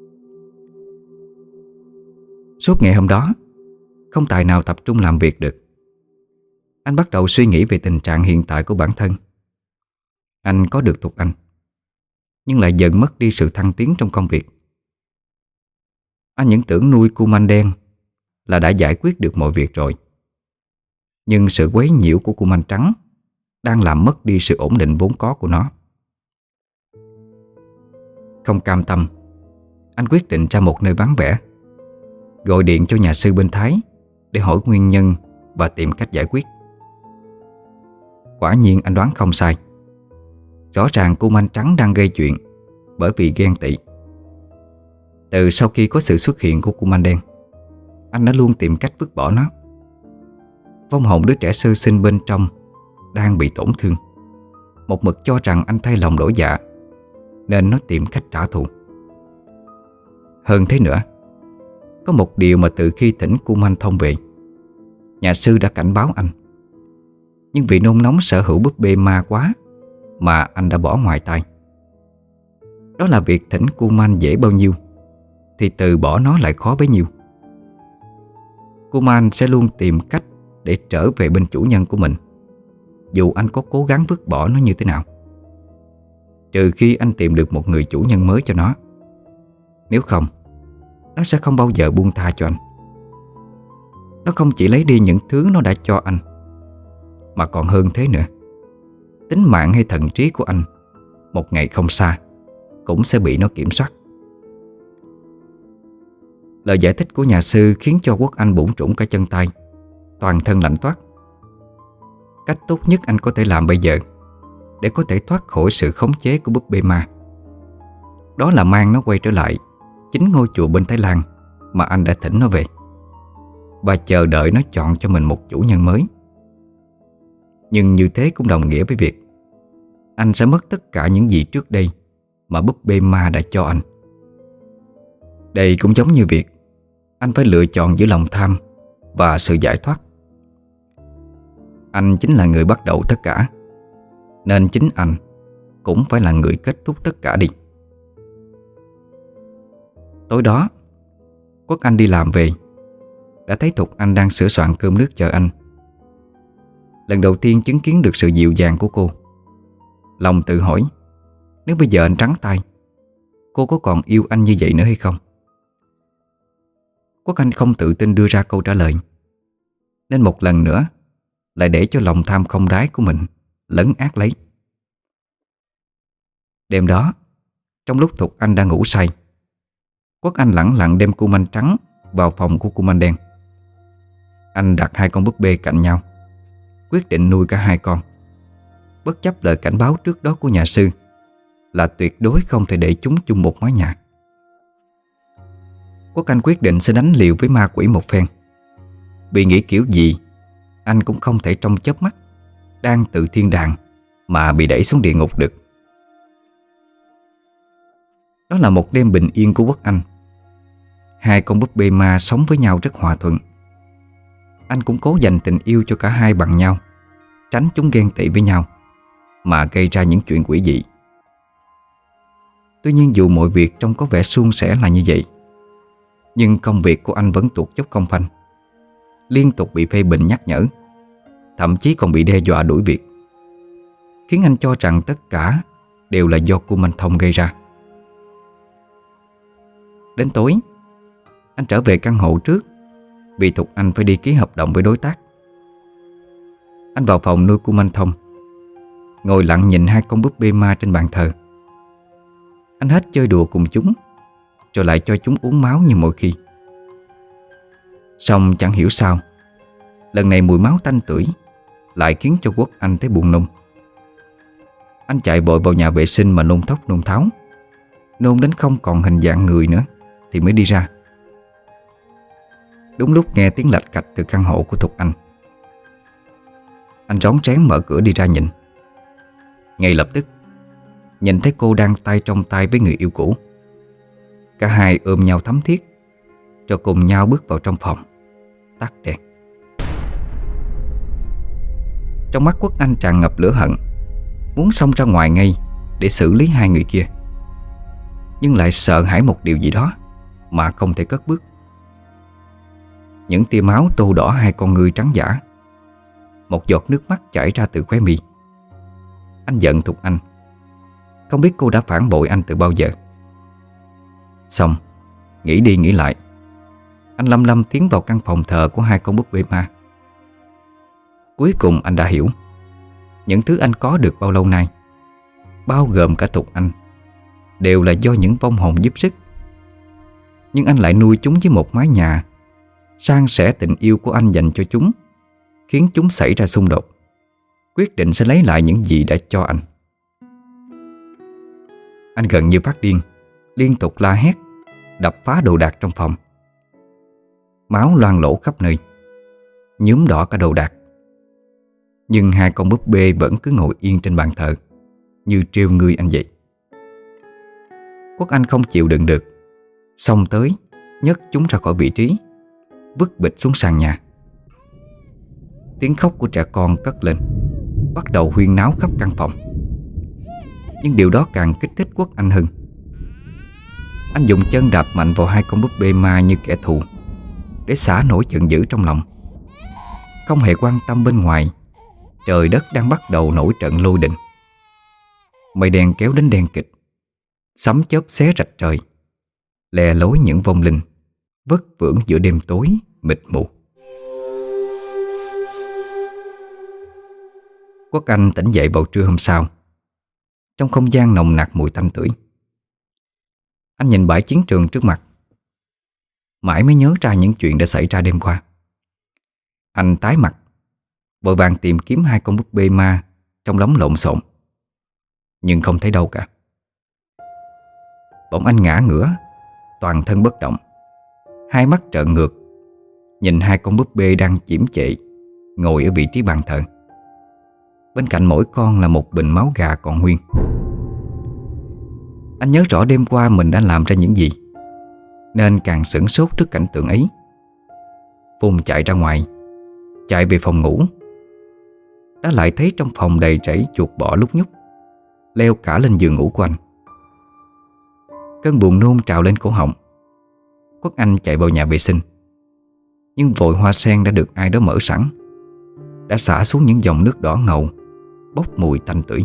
Speaker 1: Suốt ngày hôm đó, không tài nào tập trung làm việc được. Anh bắt đầu suy nghĩ về tình trạng hiện tại của bản thân. Anh có được Thục Anh, nhưng lại dần mất đi sự thăng tiến trong công việc. Anh những tưởng nuôi cu manh đen là đã giải quyết được mọi việc rồi, nhưng sự quấy nhiễu của cu manh trắng đang làm mất đi sự ổn định vốn có của nó. Không cam tâm, anh quyết định ra một nơi vắng vẻ, gọi điện cho nhà sư bên Thái để hỏi nguyên nhân và tìm cách giải quyết. Quả nhiên anh đoán không sai. Rõ ràng cô manh trắng đang gây chuyện bởi vì ghen tị. Từ sau khi có sự xuất hiện của cô manh đen, anh đã luôn tìm cách vứt bỏ nó. Vong hồn đứa trẻ sơ sinh bên trong đang bị tổn thương, một mực cho rằng anh thay lòng đổi dạ, nên nó tìm cách trả thù. Hơn thế nữa, có một điều mà từ khi thỉnh cô manh thông về, nhà sư đã cảnh báo anh. Nhưng vì nôn nóng sở hữu búp bê ma quá mà anh đã bỏ ngoài tai. Đó là việc thỉnh cô man dễ bao nhiêu thì từ bỏ nó lại khó bấy nhiêu. Cô man sẽ luôn tìm cách để trở về bên chủ nhân của mình, dù anh có cố gắng vứt bỏ nó như thế nào. Trừ khi anh tìm được một người chủ nhân mới cho nó. Nếu không, nó sẽ không bao giờ buông tha cho anh. Nó không chỉ lấy đi những thứ nó đã cho anh, mà còn hơn thế nữa. Tính mạng hay thần trí của anh một ngày không xa cũng sẽ bị nó kiểm soát. Lời giải thích của nhà sư khiến cho Quốc Anh bủn rủn cả chân tay, toàn thân lạnh toát. Cách tốt nhất anh có thể làm bây giờ để có thể thoát khỏi sự khống chế của búp bê ma, đó là mang nó quay trở lại chính ngôi chùa bên Thái Lan mà anh đã thỉnh nó về, và chờ đợi nó chọn cho mình một chủ nhân mới. Nhưng như thế cũng đồng nghĩa với việc anh sẽ mất tất cả những gì trước đây mà búp bê ma đã cho anh. Đây cũng giống như việc anh phải lựa chọn giữa lòng tham và sự giải thoát. Anh chính là người bắt đầu tất cả, nên chính anh cũng phải là người kết thúc tất cả đi. Tối đó, Quốc Anh đi làm về, đã thấy Thục Anh đang sửa soạn cơm nước chờ anh. Lần đầu tiên chứng kiến được sự dịu dàng của cô, lòng tự hỏi, nếu bây giờ anh trắng tay, cô có còn yêu anh như vậy nữa hay không? Quốc Anh không tự tin đưa ra câu trả lời, nên một lần nữa lại để cho lòng tham không đáy của mình lấn át lấy. Đêm đó, trong lúc Thục Anh đang ngủ say, Quốc Anh lẳng lặng đem cu manh trắng vào phòng của cu manh đen. Anh đặt hai con búp bê cạnh nhau, quyết định nuôi cả hai con, bất chấp lời cảnh báo trước đó của nhà sư là tuyệt đối không thể để chúng chung một mái nhà. Quốc Anh quyết định sẽ đánh liều với ma quỷ một phen, vì nghĩ kiểu gì anh cũng không thể trong chớp mắt đang từ thiên đàng mà bị đẩy xuống địa ngục được. Đó là một đêm bình yên của Quốc Anh. Hai con búp bê ma sống với nhau rất hòa thuận. Anh cũng cố dành tình yêu cho cả hai bằng nhau, tránh chúng ghen tị với nhau mà gây ra những chuyện quỷ dị. Tuy nhiên dù mọi việc trông có vẻ suôn sẻ là như vậy, nhưng công việc của anh vẫn tuột dốc không phanh, liên tục bị phê bình nhắc nhở, thậm chí còn bị đe dọa đuổi việc, khiến anh cho rằng tất cả đều là do cô Minh Thông gây ra. Đến tối, anh trở về căn hộ trước vì Thục Anh phải đi ký hợp đồng với đối tác. Anh vào phòng nuôi cô Minh Thông, ngồi lặng nhìn hai con búp bê ma trên bàn thờ. Anh hết chơi đùa cùng chúng, rồi lại cho chúng uống máu như mọi khi. Xong chẳng hiểu sao, lần này mùi máu tanh tưởi lại khiến cho Quốc Anh thấy buồn nôn. Anh chạy vội vào nhà vệ sinh mà nôn thốc nôn tháo, nôn đến không còn hình dạng người nữa thì mới đi ra. Đúng lúc nghe tiếng lạch cạch từ căn hộ của Thục Anh, anh rón rén mở cửa đi ra nhìn. Ngay lập tức nhìn thấy cô đang tay trong tay với người yêu cũ. Cả hai ôm nhau thắm thiết, rồi cùng nhau bước vào trong phòng, tắt đèn. Trong mắt Quốc Anh tràn ngập lửa hận, muốn xông ra ngoài ngay để xử lý hai người kia, nhưng lại sợ hãi một điều gì đó mà không thể cất bước. Những tia máu tô đỏ hai con ngươi trắng dã, một giọt nước mắt chảy ra từ khóe mi. Anh giận Thục Anh, không biết cô đã phản bội anh từ bao giờ. Xong, nghĩ đi nghĩ lại, anh lăm lăm tiến vào căn phòng thờ của hai con búp bê ma. Cuối cùng anh đã hiểu, những thứ anh có được bao lâu nay, bao gồm cả Thục Anh, đều là do những vong hồn giúp sức. Nhưng anh lại nuôi chúng với một mái nhà, san sẻ tình yêu của anh dành cho chúng, khiến chúng xảy ra xung đột, quyết định sẽ lấy lại những gì đã cho anh. Anh gần như phát điên, liên tục la hét, đập phá đồ đạc trong phòng. Máu loang lỗ khắp nơi, nhuốm đỏ cả đồ đạc. Nhưng hai con búp bê vẫn cứ ngồi yên trên bàn thờ, như trêu ngươi anh vậy. Quốc Anh không chịu đựng được, xông tới nhấc chúng ra khỏi vị trí, vứt bịch xuống sàn nhà. Tiếng khóc của trẻ con cất lên, bắt đầu huyên náo khắp căn phòng. Nhưng điều đó càng kích thích Quốc Anh hơn. Anh dùng chân đạp mạnh vào hai con búp bê ma như kẻ thù, để xả nỗi giận dữ trong lòng, không hề quan tâm bên ngoài trời đất đang bắt đầu nổi trận lôi đình. Mây đen kéo đến đen kịch, sấm chớp xé rạch trời, lè lối những vong linh vất vưởng giữa đêm tối mịt mù. Quốc Anh tỉnh dậy vào trưa hôm sau, trong không gian nồng nặc mùi tanh tưởi. Anh nhìn bãi chiến trường trước mặt, mãi mới nhớ ra những chuyện đã xảy ra đêm qua. Anh tái mặt, vội vàng tìm kiếm hai con búp bê ma trong đống lộn xộn, nhưng không thấy đâu cả. Bỗng anh ngã ngửa, toàn thân bất động, hai mắt trợn ngược, nhìn hai con búp bê đang chiếm chệ ngồi ở vị trí bàn thờ. Bên cạnh mỗi con là một bình máu gà còn nguyên. Anh nhớ rõ đêm qua mình đã làm ra những gì, nên càng sửng sốt trước cảnh tượng ấy. Phùng chạy ra ngoài, chạy về phòng ngủ, đã lại thấy trong phòng đầy rẫy chuột bọ lúc nhúc, leo cả lên giường ngủ của anh. Cơn buồn nôn trào lên cổ họng. Quốc Anh chạy vào nhà vệ sinh, nhưng vội hoa sen đã được ai đó mở sẵn, đã xả xuống những dòng nước đỏ ngầu bốc mùi tanh tưởi.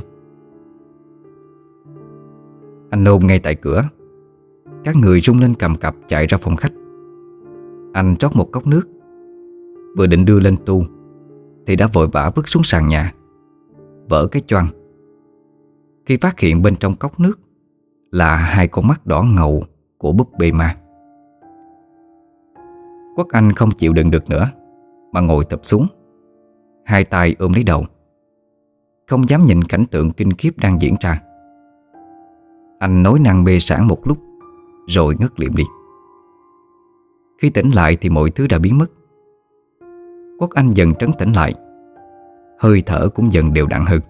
Speaker 1: Anh nôn ngay tại cửa. Các người rung lên cầm cập chạy ra phòng khách. Anh trót một cốc nước, vừa định đưa lên tu thì đã vội vã vứt xuống sàn nhà, vỡ cái choang, khi phát hiện bên trong cốc nước là hai con mắt đỏ ngầu của búp bê ma. Quốc Anh không chịu đựng được nữa mà ngồi thụp xuống, hai tay ôm lấy đầu, không dám nhìn cảnh tượng kinh khiếp đang diễn ra. Anh nói năng mê sảng một lúc rồi ngất liệm đi. Khi tỉnh lại thì mọi thứ đã biến mất. Quốc Anh dần trấn tĩnh lại, hơi thở cũng dần đều đặn hơn.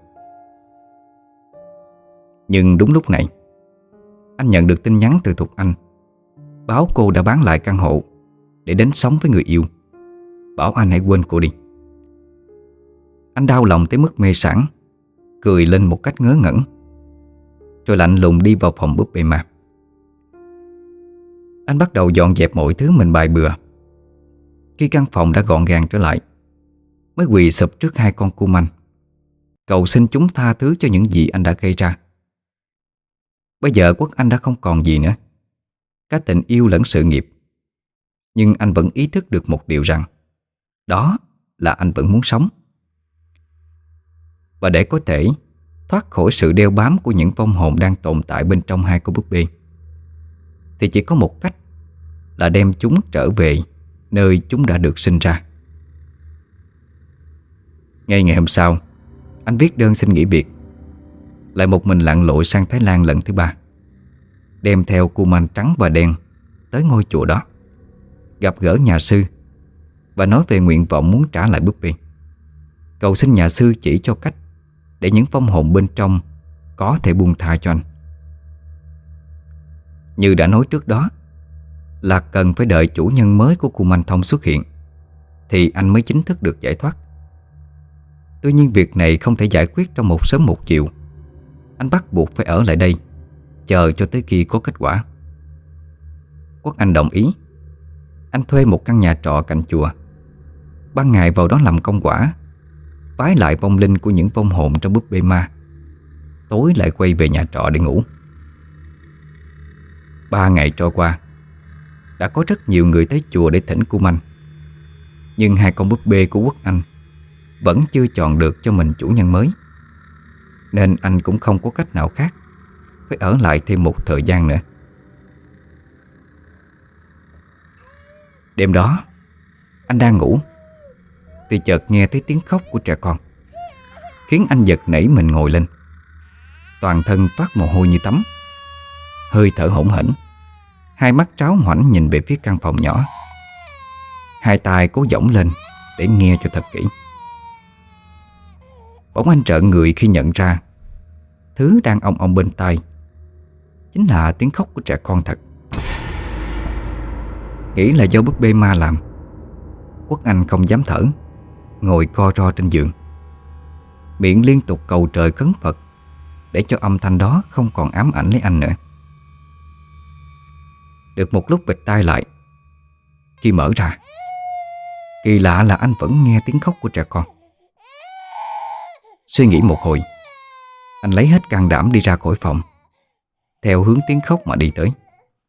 Speaker 1: Nhưng đúng lúc này, anh nhận được tin nhắn từ Thục Anh, báo cô đã bán lại căn hộ để đến sống với người yêu, bảo anh hãy quên cô đi. Anh đau lòng tới mức mê sảng, cười lên một cách ngớ ngẩn, rồi lạnh lùng đi vào phòng búp bê ma. Anh bắt đầu dọn dẹp mọi thứ mình bày bừa. Khi căn phòng đã gọn gàng trở lại, mới quỳ sụp trước hai con cua manh, cầu xin chúng tha thứ cho những gì anh đã gây ra. Bây giờ Quốc Anh đã không còn gì nữa, cả tình yêu lẫn sự nghiệp. Nhưng anh vẫn ý thức được một điều rằng, đó là anh vẫn muốn sống. Và để có thể thoát khỏi sự đeo bám của những vong hồn đang tồn tại bên trong hai con búp bê, thì chỉ có một cách là đem chúng trở về nơi chúng đã được sinh ra. Ngay ngày hôm sau, anh viết đơn xin nghỉ việc, lại một mình lặn lội sang Thái Lan lần thứ ba, đem theo cu man trắng và đen tới ngôi chùa đó, gặp gỡ nhà sư và nói về nguyện vọng muốn trả lại búp bê, cầu xin nhà sư chỉ cho cách để những vong hồn bên trong có thể buông tha cho anh. Như đã nói trước đó, là cần phải đợi chủ nhân mới của Kuman Thông xuất hiện thì anh mới chính thức được giải thoát. Tuy nhiên việc này không thể giải quyết trong một sớm một chiều. Anh bắt buộc phải ở lại đây, chờ cho tới khi có kết quả. Quốc Anh đồng ý. Anh thuê một căn nhà trọ cạnh chùa, ban ngày vào đó làm công quả, vái lại vong linh của những vong hồn trong búp bê ma, tối lại quay về nhà trọ để ngủ. Ba ngày trôi qua, đã có rất nhiều người tới chùa để thỉnh Kuman, nhưng hai con búp bê của Quốc Anh vẫn chưa chọn được cho mình chủ nhân mới, nên anh cũng không có cách nào khác phải ở lại thêm một thời gian nữa. Đêm đó anh đang ngủ thì chợt nghe thấy tiếng khóc của trẻ con, khiến anh giật nảy mình ngồi lên. Toàn thân toát mồ hôi như tắm, hơi thở hổn hển, hai mắt tráo hoảnh nhìn về phía căn phòng nhỏ. Hai tay cố giỗng lên để nghe cho thật kỹ. Bỗng anh trợn người khi nhận ra thứ đang ong ong bên tai chính là tiếng khóc của trẻ con thật. Nghĩ là do búp bê ma làm, Quốc Anh không dám thở, ngồi co ro trên giường, miệng liên tục cầu trời khấn Phật để cho âm thanh đó không còn ám ảnh lấy anh nữa. Được một lúc bịt tai lại, khi mở ra, kỳ lạ là anh vẫn nghe tiếng khóc của trẻ con. Suy nghĩ một hồi, anh lấy hết can đảm đi ra khỏi phòng, theo hướng tiếng khóc mà đi tới.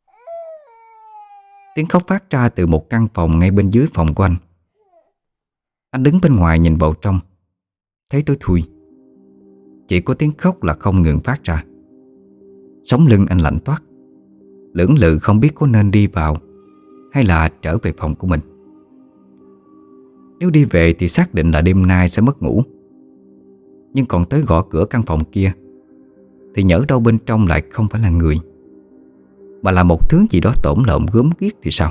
Speaker 1: Tiếng khóc phát ra từ một căn phòng ngay bên dưới phòng của anh. Anh đứng bên ngoài nhìn vào trong, thấy tối thui. Chỉ có tiếng khóc là không ngừng phát ra. Sống lưng anh lạnh toát, lưỡng lự không biết có nên đi vào hay là trở về phòng của mình. Nếu đi về thì xác định là đêm nay sẽ mất ngủ. Nhưng còn tới gõ cửa căn phòng kia thì nhỡ đâu bên trong lại không phải là người, mà là một thứ gì đó tổn lợm gớm ghiếc thì sao?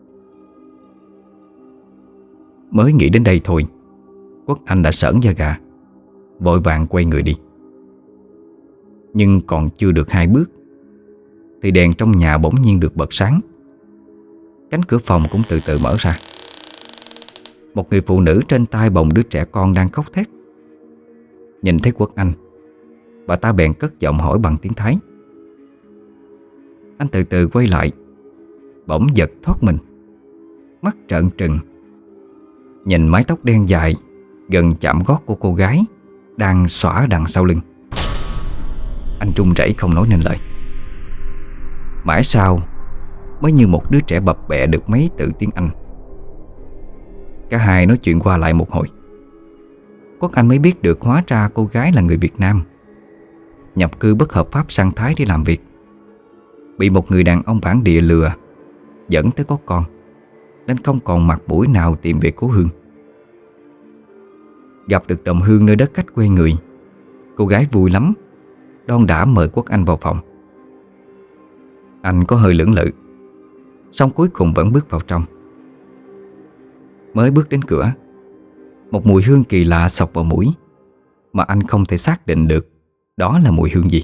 Speaker 1: Mới nghĩ đến đây thôi, Quốc Anh đã sởn da gà, vội vàng quay người đi. Nhưng còn chưa được hai bước thì đèn trong nhà bỗng nhiên được bật sáng. Cánh cửa phòng cũng từ từ mở ra. Một người phụ nữ trên tay bồng đứa trẻ con đang khóc thét. Nhìn thấy Quốc Anh, bà ta bèn cất giọng hỏi bằng tiếng Thái. Anh từ từ quay lại, bỗng giật thoát mình, mắt trợn trừng, nhìn mái tóc đen dài gần chạm gót của cô gái đang xõa đằng sau lưng. Anh run rẩy không nói nên lời. Mãi sau mới như một đứa trẻ bập bẹ được mấy từ tiếng Anh. Cả hai nói chuyện qua lại một hồi, Quốc Anh mới biết được hóa ra cô gái là người Việt Nam, nhập cư bất hợp pháp sang Thái để làm việc, bị một người đàn ông bản địa lừa dẫn tới có con, nên không còn mặt mũi nào tìm về cố hương. Gặp được đồng hương nơi đất khách quê người, cô gái vui lắm, đon đả mời Quốc Anh vào phòng. Anh có hơi lưỡng lự, xong cuối cùng vẫn bước vào trong. Mới bước đến cửa, một mùi hương kỳ lạ xộc vào mũi, mà anh không thể xác định được đó là mùi hương gì.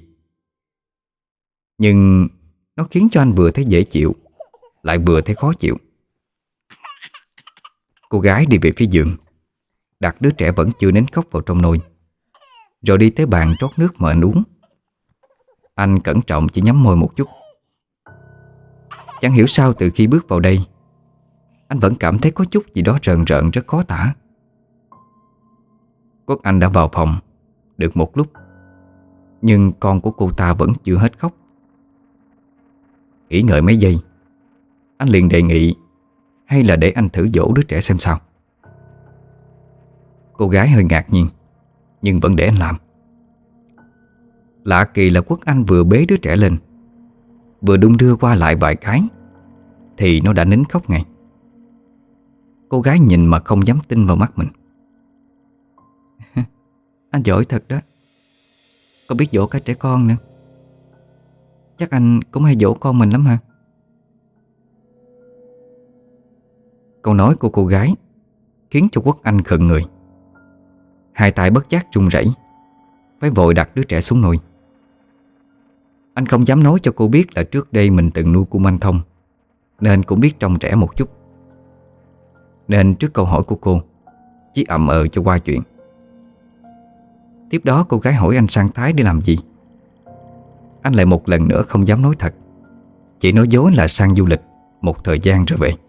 Speaker 1: Nhưng nó khiến cho anh vừa thấy dễ chịu, lại vừa thấy khó chịu. Cô gái đi về phía giường, đặt đứa trẻ vẫn chưa nín khóc vào trong nồi, rồi đi tới bàn trót nước mà anh uống. Anh cẩn trọng chỉ nhắm môi một chút. Chẳng hiểu sao từ khi bước vào đây, anh vẫn cảm thấy có chút gì đó rờn rợn rất khó tả. Quốc Anh đã vào phòng được một lúc, nhưng con của cô ta vẫn chưa hết khóc. Nghĩ ngợi mấy giây, anh liền đề nghị hay là để anh thử dỗ đứa trẻ xem sao. Cô gái hơi ngạc nhiên, nhưng vẫn để anh làm. Lạ kỳ là Quốc Anh vừa bế đứa trẻ lên, vừa đung đưa qua lại vài cái thì nó đã nín khóc ngay. Cô gái nhìn mà không dám tin vào mắt mình. Anh giỏi thật đó, có biết dỗ cả trẻ con nữa. Chắc anh cũng hay dỗ con mình lắm hả? Câu nói của cô gái khiến cho Quốc Anh khựng người. Hai tay bất giác run rẩy, phải vội đặt đứa trẻ xuống nồi. Anh không dám nói cho cô biết là trước đây mình từng nuôi cung anh thông, nên cũng biết trông trẻ một chút. Nên trước câu hỏi của cô, chỉ ậm ờ cho qua chuyện. Tiếp đó cô gái hỏi anh sang Thái để làm gì. Anh lại một lần nữa không dám nói thật, chỉ nói dối là sang du lịch một thời gian rồi về.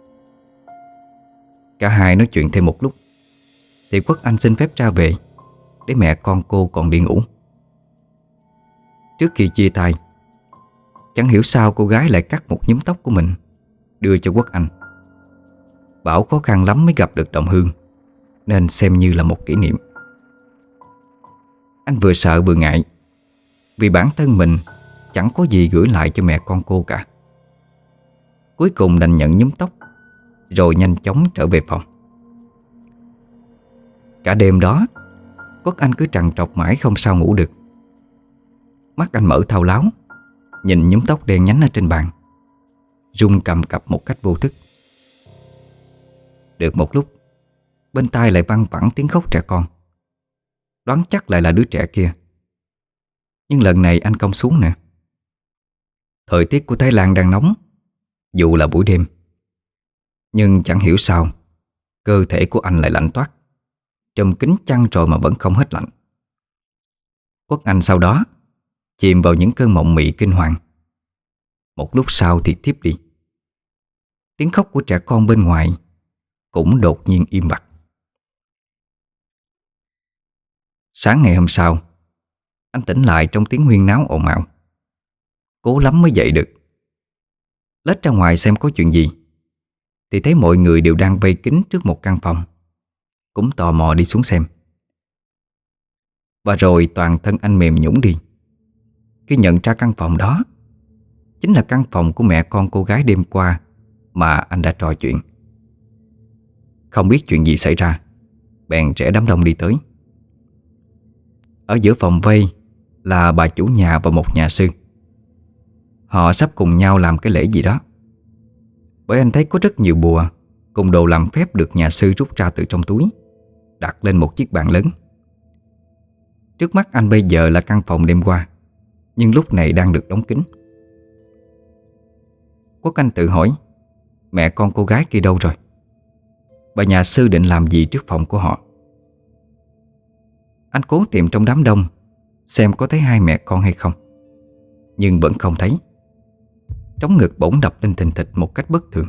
Speaker 1: Cả hai nói chuyện thêm một lúc thì Quốc Anh xin phép ra về, để mẹ con cô còn đi ngủ. Trước khi chia tay, chẳng hiểu sao cô gái lại cắt một nhúm tóc của mình đưa cho Quốc Anh, bảo khó khăn lắm mới gặp được đồng hương, nên xem như là một kỷ niệm. Anh vừa sợ vừa ngại, vì bản thân mình chẳng có gì gửi lại cho mẹ con cô cả. Cuối cùng đành nhận nhúm tóc, rồi nhanh chóng trở về phòng. Cả đêm đó, Quốc Anh cứ trằn trọc mãi không sao ngủ được. Mắt anh mở thao láo, nhìn nhúm tóc đen nhánh ở trên bàn, run cầm cập một cách vô thức. Được một lúc, bên tai lại văng vẳng tiếng khóc trẻ con. Đoán chắc lại là đứa trẻ kia. Nhưng lần này anh cong xuống nè. Thời tiết của Thái Lan đang nóng, dù là buổi đêm. Nhưng chẳng hiểu sao cơ thể của anh lại lạnh toát, trùm kín chăn rồi mà vẫn không hết lạnh. Quốc Anh sau đó chìm vào những cơn mộng mị kinh hoàng. Một lúc sau thì thiếp đi. Tiếng khóc của trẻ con bên ngoài cũng đột nhiên im bặt. Sáng ngày hôm sau, anh tỉnh lại trong tiếng huyên náo ồn ào. Cố lắm mới dậy được. Lết ra ngoài xem có chuyện gì, thì thấy mọi người đều đang vây kín trước một căn phòng. Cũng tò mò đi xuống xem. Và rồi toàn thân anh mềm nhũn đi khi nhận ra căn phòng đó chính là căn phòng của mẹ con cô gái đêm qua mà anh đã trò chuyện. Không biết chuyện gì xảy ra, bèn rẽ đám đông đi tới. Ở giữa phòng vây là bà chủ nhà và một nhà sư. Họ sắp cùng nhau làm cái lễ gì đó. Bởi anh thấy có rất nhiều bùa cùng đồ làm phép được nhà sư rút ra từ trong túi, đặt lên một chiếc bàn lớn. Trước mắt anh bây giờ là căn phòng đêm qua, nhưng lúc này đang được đóng kín. Quốc Anh tự hỏi, mẹ con cô gái kia đâu rồi? Bà nhà sư định làm gì trước phòng của họ? Anh cố tìm trong đám đông xem có thấy hai mẹ con hay không, nhưng vẫn không thấy. Trống ngực bỗng đập lên thình thịch một cách bất thường.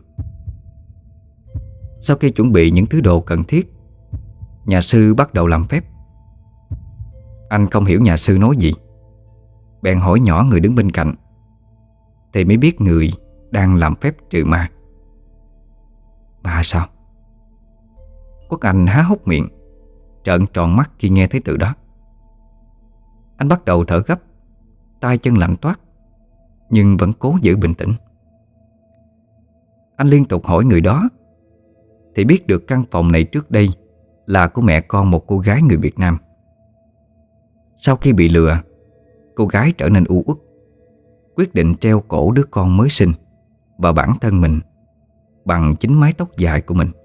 Speaker 1: Sau khi chuẩn bị những thứ đồ cần thiết, nhà sư bắt đầu làm phép. Anh không hiểu nhà sư nói gì, bèn hỏi nhỏ người đứng bên cạnh, thì mới biết người đang làm phép trừ ma. Ma sao? Quốc Anh há hốc miệng, trợn tròn mắt khi nghe thấy từ đó. Anh bắt đầu thở gấp, tay chân lạnh toát, nhưng vẫn cố giữ bình tĩnh. Anh liên tục hỏi người đó, thì biết được căn phòng này trước đây là của mẹ con một cô gái người Việt Nam. Sau khi bị lừa, cô gái trở nên u uất, quyết định treo cổ đứa con mới sinh và bản thân mình bằng chính mái tóc dài của mình.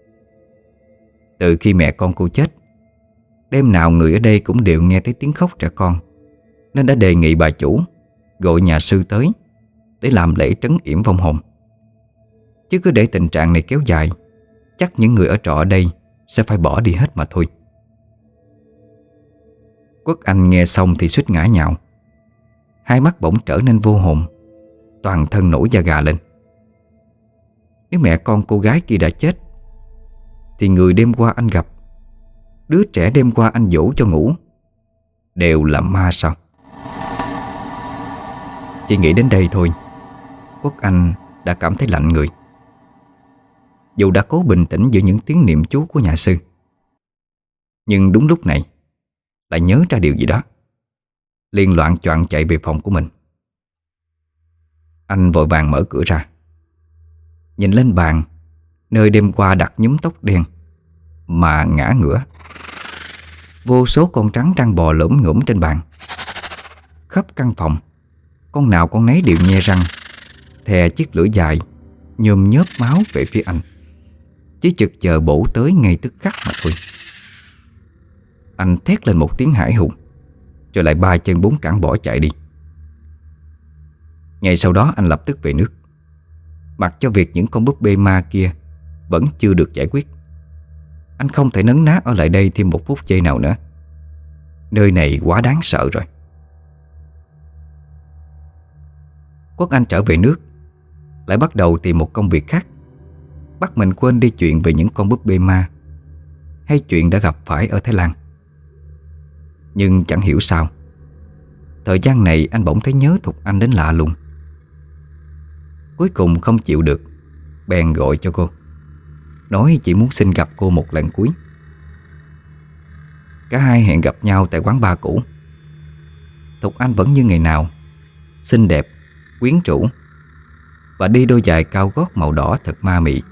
Speaker 1: Từ khi mẹ con cô chết, đêm nào người ở đây cũng đều nghe thấy tiếng khóc trẻ con, nên đã đề nghị bà chủ gọi nhà sư tới để làm lễ trấn yểm vong hồn. Chứ cứ để tình trạng này kéo dài, chắc những người ở trọ ở đây sẽ phải bỏ đi hết mà thôi. Quốc Anh nghe xong thì suýt ngã nhào. Hai mắt bỗng trở nên vô hồn, toàn thân nổi da gà lên. Nếu mẹ con cô gái kia đã chết, thì người đêm qua anh gặp, đứa trẻ đêm qua anh dỗ cho ngủ, đều là ma sao? Chỉ nghĩ đến đây thôi, Quốc Anh đã cảm thấy lạnh người. Dù đã cố bình tĩnh giữa những tiếng niệm chú của nhà sư, nhưng đúng lúc này lại nhớ ra điều gì đó, liền loạng choạng chạy về phòng của mình. Anh vội vàng mở cửa ra, nhìn lên bàn nơi đêm qua đặt nhúm tóc đen mà ngã ngửa. Vô số con trắng đang bò lổm ngổm trên bàn. Khắp căn phòng, con nào con nấy đều nhe răng, thè chiếc lưỡi dài nhôm nhớp máu về phía anh, chỉ chực chờ bổ tới ngay tức khắc mà thôi. Anh thét lên một tiếng hãi hùng, rồi lại ba chân bốn cẳng bỏ chạy đi. Ngay sau đó anh lập tức về nước, mặc cho việc những con búp bê ma kia vẫn chưa được giải quyết. Anh không thể nấn ná ở lại đây thêm một phút giây nào nữa. Nơi này quá đáng sợ rồi. Quốc Anh trở về nước, lại bắt đầu tìm một công việc khác, bắt mình quên đi chuyện về những con búp bê ma hay chuyện đã gặp phải ở Thái Lan. Nhưng chẳng hiểu sao, thời gian này anh bỗng thấy nhớ Thục Anh đến lạ lùng. Cuối cùng không chịu được, bèn gọi cho cô, nói chỉ muốn xin gặp cô một lần cuối. Cả hai hẹn gặp nhau tại quán bar cũ. Thục Anh vẫn như ngày nào, xinh đẹp, quyến rũ và đi đôi giày cao gót màu đỏ thật ma mị.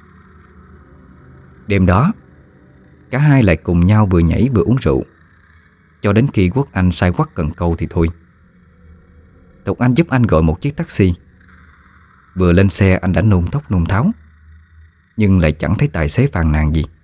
Speaker 1: Đêm đó, cả hai lại cùng nhau vừa nhảy vừa uống rượu, cho đến khi Quốc Anh say quắt cần câu thì thôi. Tục Anh giúp anh gọi một chiếc taxi. Vừa lên xe anh đã nôn tóc nôn tháo, nhưng lại chẳng thấy tài xế phàn nàn gì.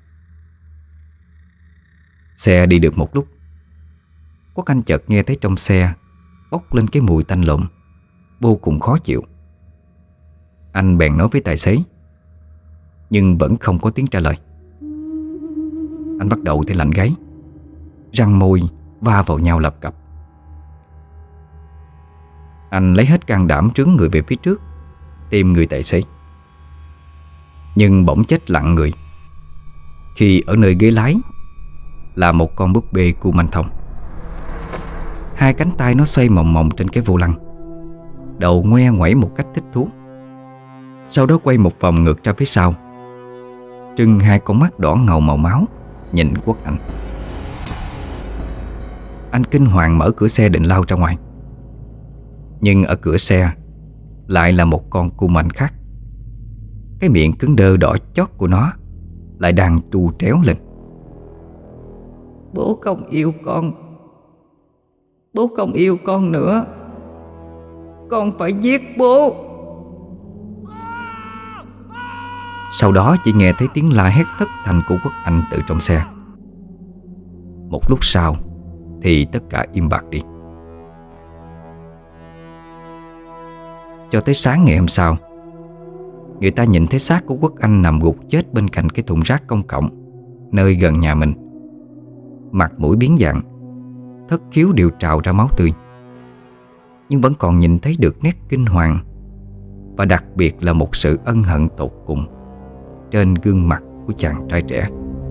Speaker 1: Xe đi được một lúc, Quốc Anh chợt nghe thấy trong xe bốc lên cái mùi tanh lụm vô cùng khó chịu. Anh bèn nói với tài xế, nhưng vẫn không có tiếng trả lời. Anh bắt đầu thấy lạnh gáy, răng môi va vào nhau lập cập. Anh lấy hết can đảm trướng người về phía trước, tìm người tài xế. Nhưng bỗng chết lặng người khi ở nơi ghế lái là một con búp bê Kumanthong. Hai cánh tay nó xoay mòng mòng trên cái vô lăng, đầu ngoe ngoẩy một cách thích thú. Sau đó quay một vòng ngược ra phía sau, trưng hai con mắt đỏ ngầu màu máu nhìn Quốc Anh. Anh kinh hoàng mở cửa xe định lao ra ngoài, nhưng ở cửa xe lại là một con Kuman khác. Cái miệng cứng đơ đỏ chót của nó lại đang tru tréo lên.
Speaker 3: Bố không yêu con. Bố không yêu con nữa. Con phải giết bố.
Speaker 1: Sau đó chỉ nghe thấy tiếng la hét thất thanh của Quốc Anh từ trong xe. Một lúc sau thì tất cả im bặt đi. Cho tới sáng ngày hôm sau, người ta nhìn thấy xác của Quốc Anh nằm gục chết bên cạnh cái thùng rác công cộng nơi gần nhà mình. Mặt mũi biến dạng, thất khiếu đều trào ra máu tươi, nhưng vẫn còn nhìn thấy được nét kinh hoàng và đặc biệt là một sự ân hận tột cùng trên gương mặt của chàng trai trẻ.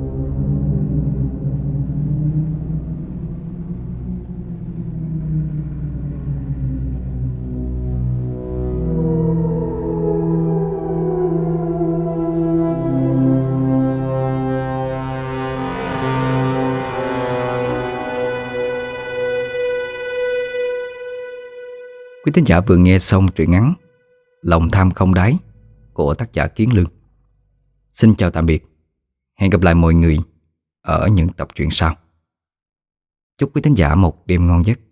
Speaker 1: Quý thính giả vừa nghe xong truyện ngắn Lòng Tham Không Đáy của tác giả Kiến Lương. Xin chào tạm biệt. Hẹn gặp lại mọi người ở những tập truyện sau. Chúc quý thính giả một đêm ngon giấc.